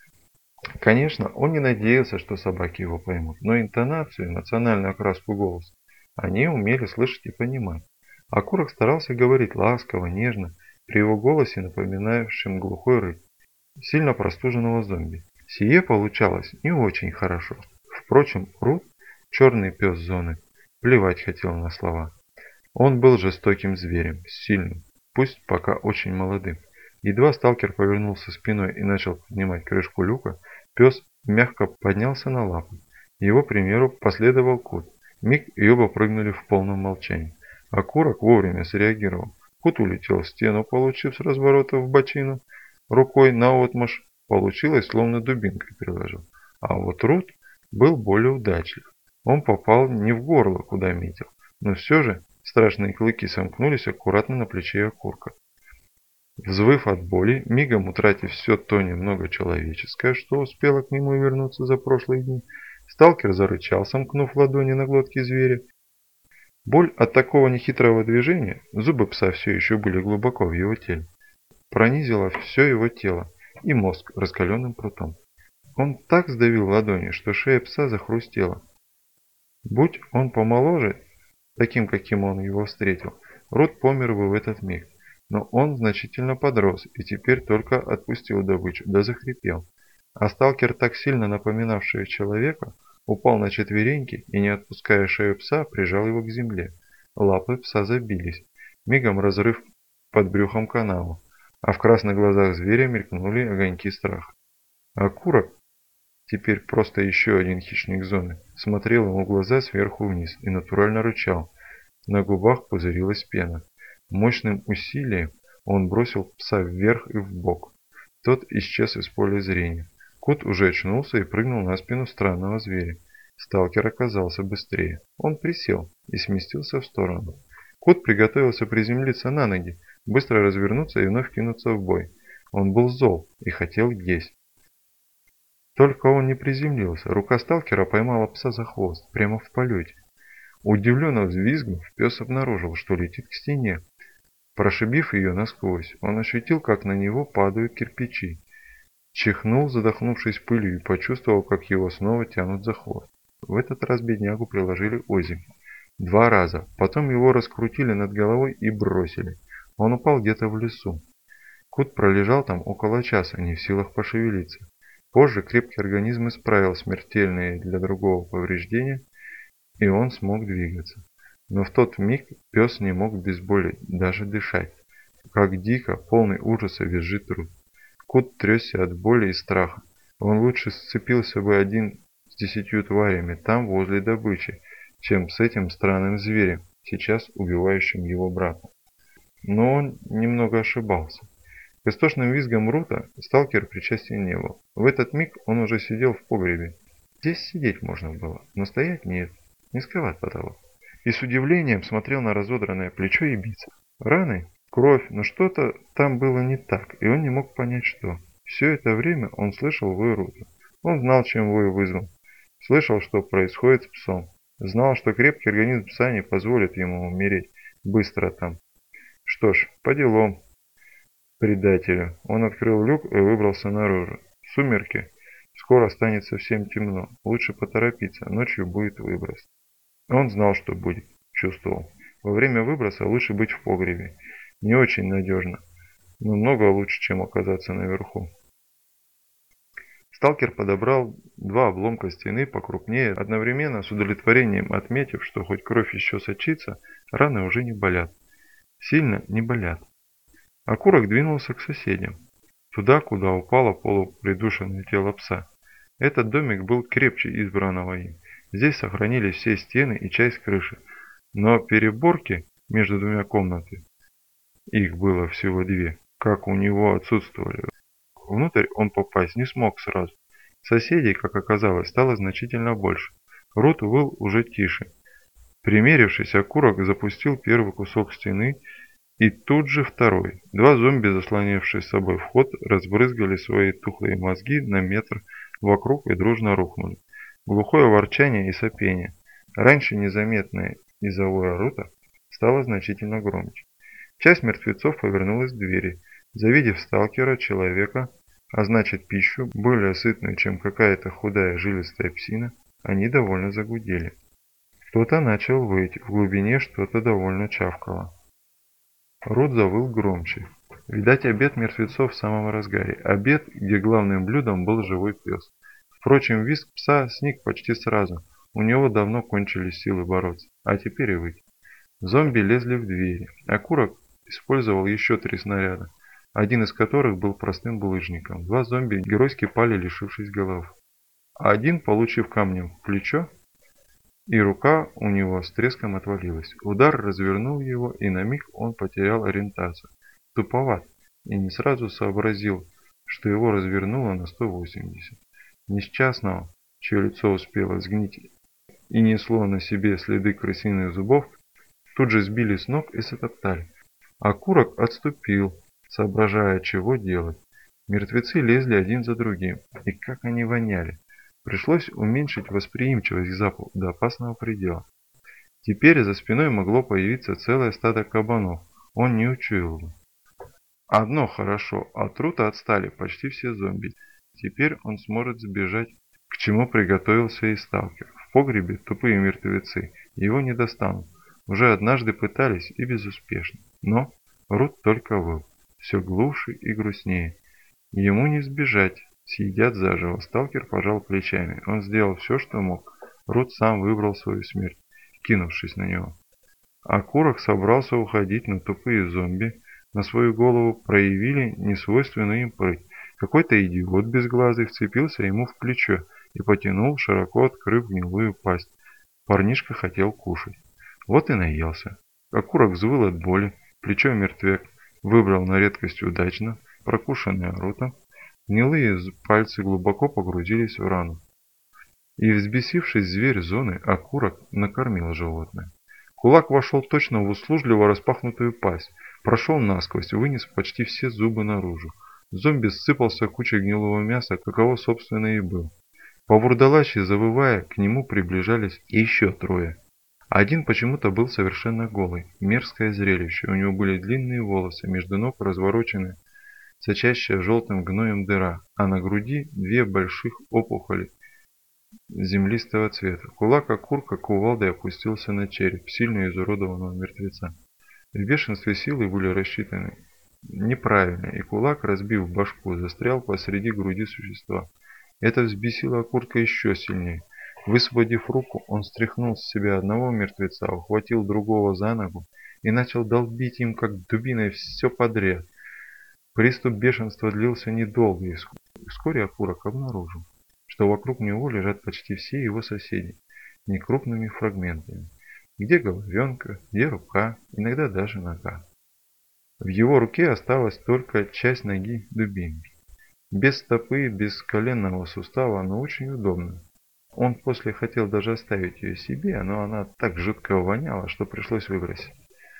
Конечно, он не надеялся, что собаки его поймут, но интонацию, эмоциональную окраску голоса они умели слышать и понимать. Окурок старался говорить ласково, нежно, при его голосе напоминающем глухой рык сильно простуженного зомби. Сие получалось не очень хорошо. Впрочем, Рут, черный пес зоны, плевать хотел на слова. Он был жестоким зверем, сильным, пусть пока очень молодым. Едва сталкер повернулся спиной и начал поднимать крышку люка, пес мягко поднялся на лапы. Его примеру последовал Кут. Миг и оба прыгнули в полном молчании. Окурок вовремя среагировал. Кут улетел в стену, получив с разворота в бочину. Рукой наотмашь получилось, словно дубинкой приложил. А вот Рут был более удачлив. Он попал не в горло, куда метил, но все же страшные клыки сомкнулись аккуратно на плече окурка. Взвыв от боли, мигом утратив все то немного человеческое, что успело к нему вернуться за прошлые дни, сталкер зарычал, сомкнув ладони на глотке зверя. Боль от такого нехитрого движения, зубы пса все еще были глубоко в его теле, пронизила все его тело и мозг раскаленным прутом. Он так сдавил ладони, что шея пса захрустела. Будь он помоложе, таким, каким он его встретил, Рут помер бы в этот миг. Но он значительно подрос и теперь только отпустил добычу, да захрипел. А сталкер, так сильно напоминавший человека, упал на четвереньки и, не отпуская шею пса, прижал его к земле. Лапы пса забились. мигом разрыв под брюхом канаву, а в красных глазах зверя мелькнули огоньки страха. Окурок, теперь просто еще один хищник зоны, смотрел ему в глаза сверху вниз и натурально рычал. На губах пузырилась пена. Мощным усилием он бросил пса вверх и вбок. Тот исчез из поля зрения. Кот уже очнулся и прыгнул на спину странного зверя. Сталкер оказался быстрее. Он присел и сместился в сторону. Кот приготовился приземлиться на ноги, быстро развернуться и вновь кинуться в бой. Он был зол и хотел есть. Только он не приземлился. Рука сталкера поймала пса за хвост, прямо в полете. Удивленно взвизгнув, пес обнаружил, что летит к стене. Прошибив ее насквозь, он ощутил, как на него падают кирпичи. Чихнул, задохнувшись пылью, и почувствовал, как его снова тянут за хвост. В этот раз беднягу приложили озимь. 2 раза. Потом его раскрутили над головой и бросили. Он упал где-то в лесу. Кот пролежал там около часа, не в силах пошевелиться. Позже крепкий организм исправил смертельные для другого повреждения, и он смог двигаться. Но в тот миг пес не мог без боли даже дышать. Как дико, полный ужаса визжит Рут. Кот трясся от боли и страха. Он лучше сцепился бы один с 10 тварями там, возле добычи, чем с этим странным зверем, сейчас убивающим его брата. Но он немного ошибался. К истошным визгам Рута сталкер причастия не был. В этот миг он уже сидел в погребе. Здесь сидеть можно было, но стоять нет, низковат потолок. И с удивлением смотрел на разодранное плечо и бицепс. Раны, кровь, но что-то там было не так, и он не мог понять, что. Все это время он слышал вой Рута. Он знал, чем вой вызван. Слышал, что происходит с псом. Знал, что крепкий организм пса не позволит ему умереть быстро там. Что ж, по делам предателю. Он открыл люк и выбрался наружу. Сумерки. Скоро станет совсем темно. Лучше поторопиться, ночью будет выброс. Он знал, что будет, чувствовал. Во время выброса лучше быть в погребе. Не очень надежно, но много лучше, чем оказаться наверху. Сталкер подобрал 2 обломка стены покрупнее, одновременно с удовлетворением отметив, что хоть кровь еще сочится, раны уже не болят. Сильно не болят. Окурок двинулся к соседям, туда, куда упало полупридушенное тело пса. Этот домик был крепче избранного им. Здесь сохранились все стены и часть крыши, но переборки между 2 комнатами, их было всего 2, как у него отсутствовали. Внутрь он попасть не смог сразу. Соседей, как оказалось, стало значительно больше. Рут выл уже тише. Примерившись, окурок запустил первый кусок стены и тут же второй. 2 зомби, заслонившие с собой вход, разбрызгали свои тухлые мозги на метр вокруг и дружно рухнули. Глухое ворчание и сопение, раньше незаметное из-за воя Рута, стало значительно громче. Часть мертвецов повернулась к двери, завидев сталкера, человека, а значит пищу, более сытную, чем какая-то худая жилистая псина, они довольно загудели. Кто-то начал выть, в глубине что-то довольно чавкало. Рут завыл громче. Видать, обед мертвецов в самом разгаре. Обед, где главным блюдом был живой пес. Впрочем, визг пса сник почти сразу. У него давно кончились силы бороться. А теперь и выть. Зомби лезли в двери. Окурок использовал еще 3 снаряда, один из которых был простым булыжником. 2 зомби геройски пали, лишившись голов. А один, получив камнем в плечо, и рука у него с треском отвалилась. Удар развернул его, и на миг он потерял ориентацию. Туповат, и не сразу сообразил, что его развернуло на 180. Несчастного, чье лицо успело сгнить и несло на себе следы крысиных зубов, тут же сбили с ног и затоптали. Окурок отступил, соображая, чего делать. Мертвецы лезли один за другим, и как они воняли. Пришлось уменьшить восприимчивость к запаху до опасного предела. Теперь за спиной могло появиться целое стадо кабанов. Он не учуял бы. Одно хорошо, от Рута отстали почти все зомби. Теперь он сможет сбежать, к чему приготовился и сталкер. В погребе тупые мертвецы, его не достанут. Уже однажды пытались и безуспешно. Но Рут только выл, все глуше и грустнее. Ему не сбежать, съедят заживо. Сталкер пожал плечами. Он сделал все, что мог. Рут сам выбрал свою смерть, кинувшись на него. Окурок собрался уходить, но тупые зомби на свою голову проявили несвойственную им прыть. Какой-то идиот безглазый вцепился ему в плечо и потянул, широко открыв гнилую пасть. Парнишка хотел кушать. Вот и наелся. Окурок взвыл от боли, плечо мертвяк выбрал на редкость удачно, прокушенное руто. Гнилые пальцы глубоко погрузились в рану. И взбесившись зверь зоны, окурок накормил животное. Кулак вошел точно в услужливо распахнутую пасть, прошел насквозь, вынес почти все зубы наружу. Зомби сыпался кучей гнилого мяса, каково собственно и был. По-вурдалачьи завывая, к нему приближались еще трое. Один почему-то был совершенно голый, мерзкое зрелище, у него были длинные волосы, между ног разворочены, сочащая желтым гноем дыра, а на груди две больших опухоли землистого цвета. Кулак окурка кувалдой опустился на череп сильно изуродованного мертвеца. В бешенстве силы были рассчитаны неправильно, и кулак, разбив башку, застрял посреди груди существа. Это взбесило окурка еще сильнее. Высвободив руку, он стряхнул с себя одного мертвеца, ухватил другого за ногу и начал долбить им, как дубиной, все подряд. Приступ бешенства длился недолго, и вскоре окурок обнаружил, что вокруг него лежат почти все его соседи, некрупными фрагментами. Где головенка, где рука, иногда даже нога. В его руке осталась только часть ноги дубинки. Без стопы, без коленного сустава, но очень удобно. Он после хотел даже оставить ее себе, но она так жутко воняла, что пришлось выбросить.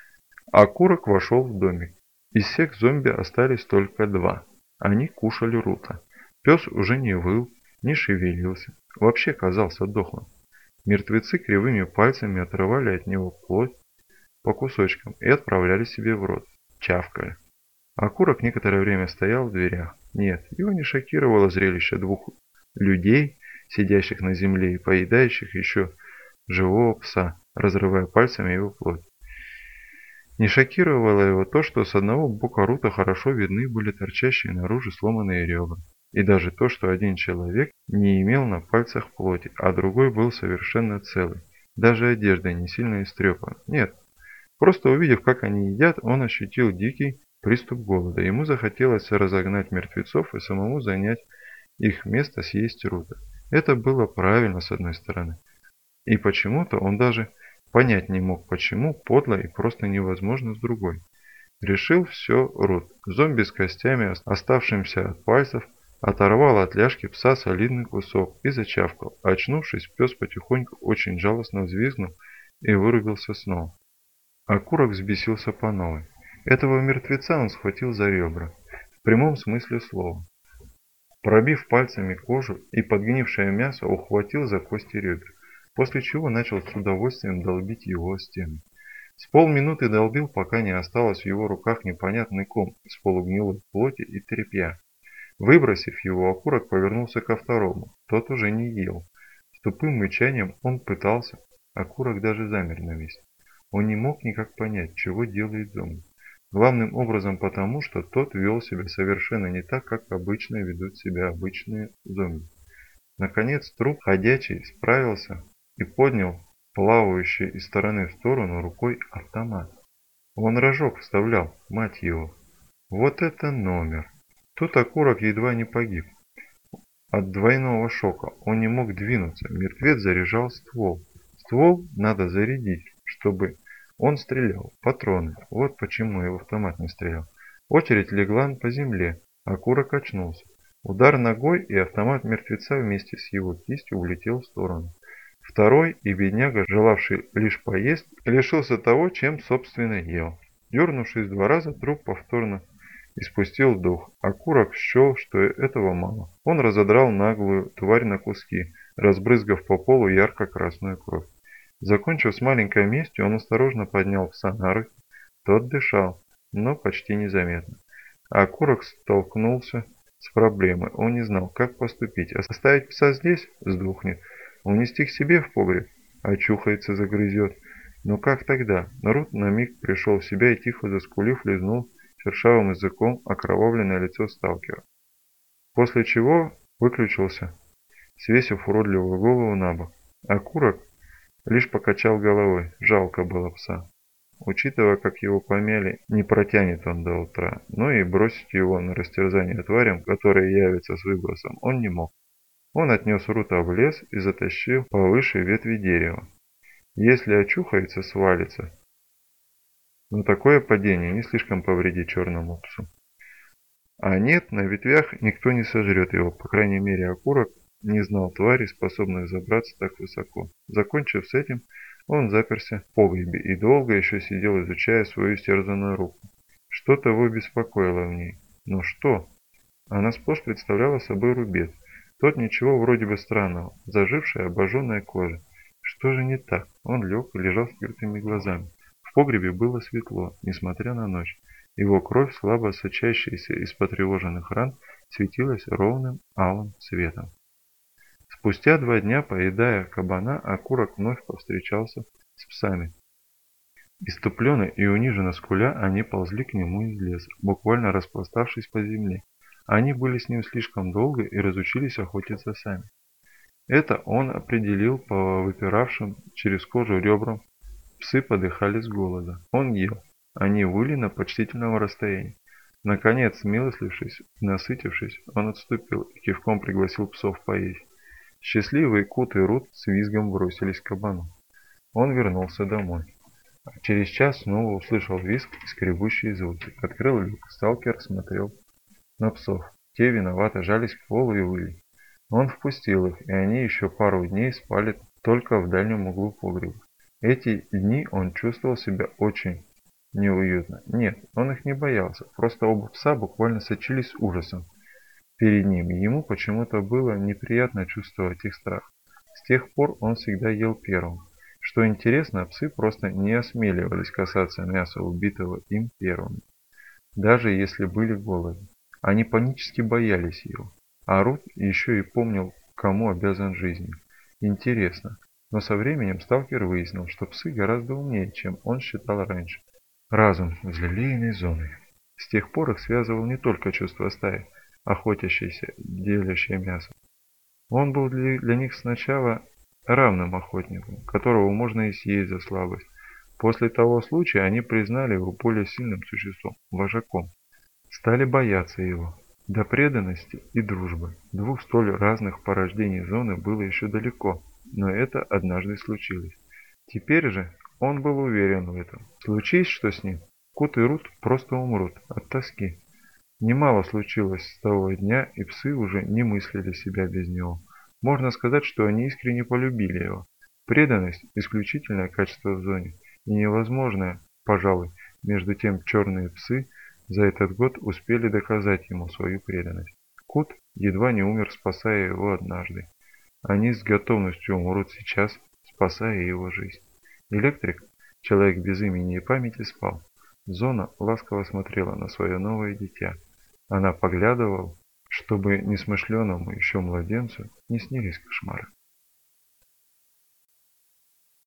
Окурок вошел в домик. Из всех зомби остались только два. Они кушали рута. Пес уже не выл, не шевелился, вообще казался дохлым. Мертвецы кривыми пальцами отрывали от него плоть по кусочкам и отправляли себе в рот. Чавкали. Окурок некоторое время стоял в дверях. Нет, его не шокировало зрелище двух людей, сидящих на земле и поедающих еще живого пса, разрывая пальцами его плоть. Не шокировало его то, что с одного бока рута хорошо видны были торчащие наружу сломанные ребра. И даже то, что один человек не имел на пальцах плоти, а другой был совершенно целый. Даже одежда не сильно истрепана. Нет, просто увидев, как они едят, он ощутил дикий приступ голода. Ему захотелось разогнать мертвецов и самому занять их место, съесть рута. Это было правильно с одной стороны. И почему-то он даже понять не мог, почему подло и просто невозможно с другой. Решил все Рут. Зомби с костями, оставшимся от пальцев, оторвал от ляжки пса солидный кусок и зачавкал. Очнувшись, пес потихоньку очень жалостно взвизгнул и вырубился снова. Окурок взбесился по новой. Этого мертвеца он схватил за ребра, в прямом смысле слова. Пробив пальцами кожу и подгнившее мясо, ухватил за кости ребер, после чего начал с удовольствием долбить его о стену. С полминуты долбил, пока не осталось в его руках непонятный ком из полугнилой плоти и тряпья. Выбросив его, окурок повернулся ко второму. Тот уже не ел. С тупым мычанием он пытался. Окурок даже замер на месте. Он не мог никак понять, чего делает зомби. Главным образом потому, что тот вел себя совершенно не так, как обычно ведут себя обычные зомби. Наконец труп ходячий справился и поднял плавающий из стороны в сторону рукой автомат. Он рожок вставлял, мать его. Вот это номер. Тут окурок едва не погиб. От двойного шока он не мог двинуться. Мертвец заряжал ствол. Ствол надо зарядить, чтобы он стрелял. Патроны. Вот почему его автомат не стрелял. Очередь легла по земле. Окурок очнулся. Удар ногой, и автомат мертвеца вместе с его кистью улетел в сторону. Второй, и бедняга, желавший лишь поесть, лишился того, чем собственно ел. Дернувшись 2 раза, труп повторно испустил дух. Окурок счел, что этого мало. Он разодрал наглую тварь на куски, разбрызгав по полу ярко-красную кровь. Закончив с маленькой местью, он осторожно поднял пса на руки. Тот дышал, но почти незаметно. Окурок столкнулся с проблемой. Он не знал, как поступить. Оставить пса здесь? Сдохнет. Унести к себе в погреб? Очухается, загрызет. Но как тогда? Нарут на миг пришел в себя и, тихо заскулив, лизнул шершавым языком окровавленное лицо сталкера. После чего выключился, свесив уродливую голову на бок. Окурок лишь покачал головой. Жалко было пса. Учитывая, как его помяли, не протянет он до утра, но и бросить его на растерзание тварям, которые явятся с выбросом, он не мог. Он отнес Рута в лес и затащил повыше ветви дерева. Если очухается, свалится. Но такое падение не слишком повредит черному псу. А нет, на ветвях никто не сожрет его, по крайней мере окурок не знал тварей, способных забраться так высоко. Закончив с этим, он заперся в погребе и долго еще сидел, изучая свою истерзанную руку. Что-то его беспокоило в ней. Но что? Она сплошь представляла собой рубец. Тот ничего вроде бы странного, зажившая обожженная кожа. Что же не так? Он лег и лежал с открытыми глазами. В погребе было светло, несмотря на ночь. Его кровь, слабо сочащаяся из потревоженных ран, светилась ровным алым цветом. Спустя 2 дня, поедая кабана, окурок вновь повстречался с псами. Иступленно и униженно скуля, они ползли к нему из леса, буквально распластавшись по земле. Они были с ним слишком долго и разучились охотиться сами. Это он определил по выпиравшим через кожу ребрам. Псы подыхали с голода. Он ел. Они выли на почтительном расстоянии. Наконец, смилостлившись и насытившись, он отступил и кивком пригласил псов поесть. Счастливый Кут и Рут с визгом бросились к кабану. Он вернулся домой. Через час снова услышал визг и скребущие звуки. Открыл люк. Сталкер смотрел на псов. Те виновато жались к полу и выли. Он впустил их, и они еще пару дней спали только в дальнем углу погреба. Эти дни он чувствовал себя очень неуютно. Нет, он их не боялся, просто оба пса буквально сочились ужасом перед ним, и ему почему-то было неприятно чувствовать их страх. С тех пор он всегда ел первым. Что интересно, псы просто не осмеливались касаться мяса убитого им первыми, даже если были голодны. Они панически боялись его. А Рут еще и помнил, кому обязан жизнью. Интересно. Но со временем сталкер выяснил, что псы гораздо умнее, чем он считал раньше. Разум взлелеянной зоной. С тех пор их связывал не только чувство стаи, охотящейся, делящей мясо. Он был для них сначала равным охотником, которого можно и съесть за слабость. После того случая они признали его более сильным существом, вожаком. Стали бояться его. До преданности и дружбы двух столь разных порождений зоны было еще далеко, но это однажды случилось. Теперь же он был уверен в этом. Случись что с ним, Кут и Рут просто умрут от тоски. Немало случилось с того дня, и псы уже не мыслили себя без него. Можно сказать, что они искренне полюбили его. Преданность – исключительное качество в зоне, и невозможное, пожалуй, между тем черные псы за этот год успели доказать ему свою преданность. Кут едва не умер, спасая его однажды. Они с готовностью умрут сейчас, спасая его жизнь. Электрик, человек без имени и памяти, спал. Зона ласково смотрела на свое новое дитя. Она поглядывала, чтобы несмышленому еще младенцу не снились кошмары.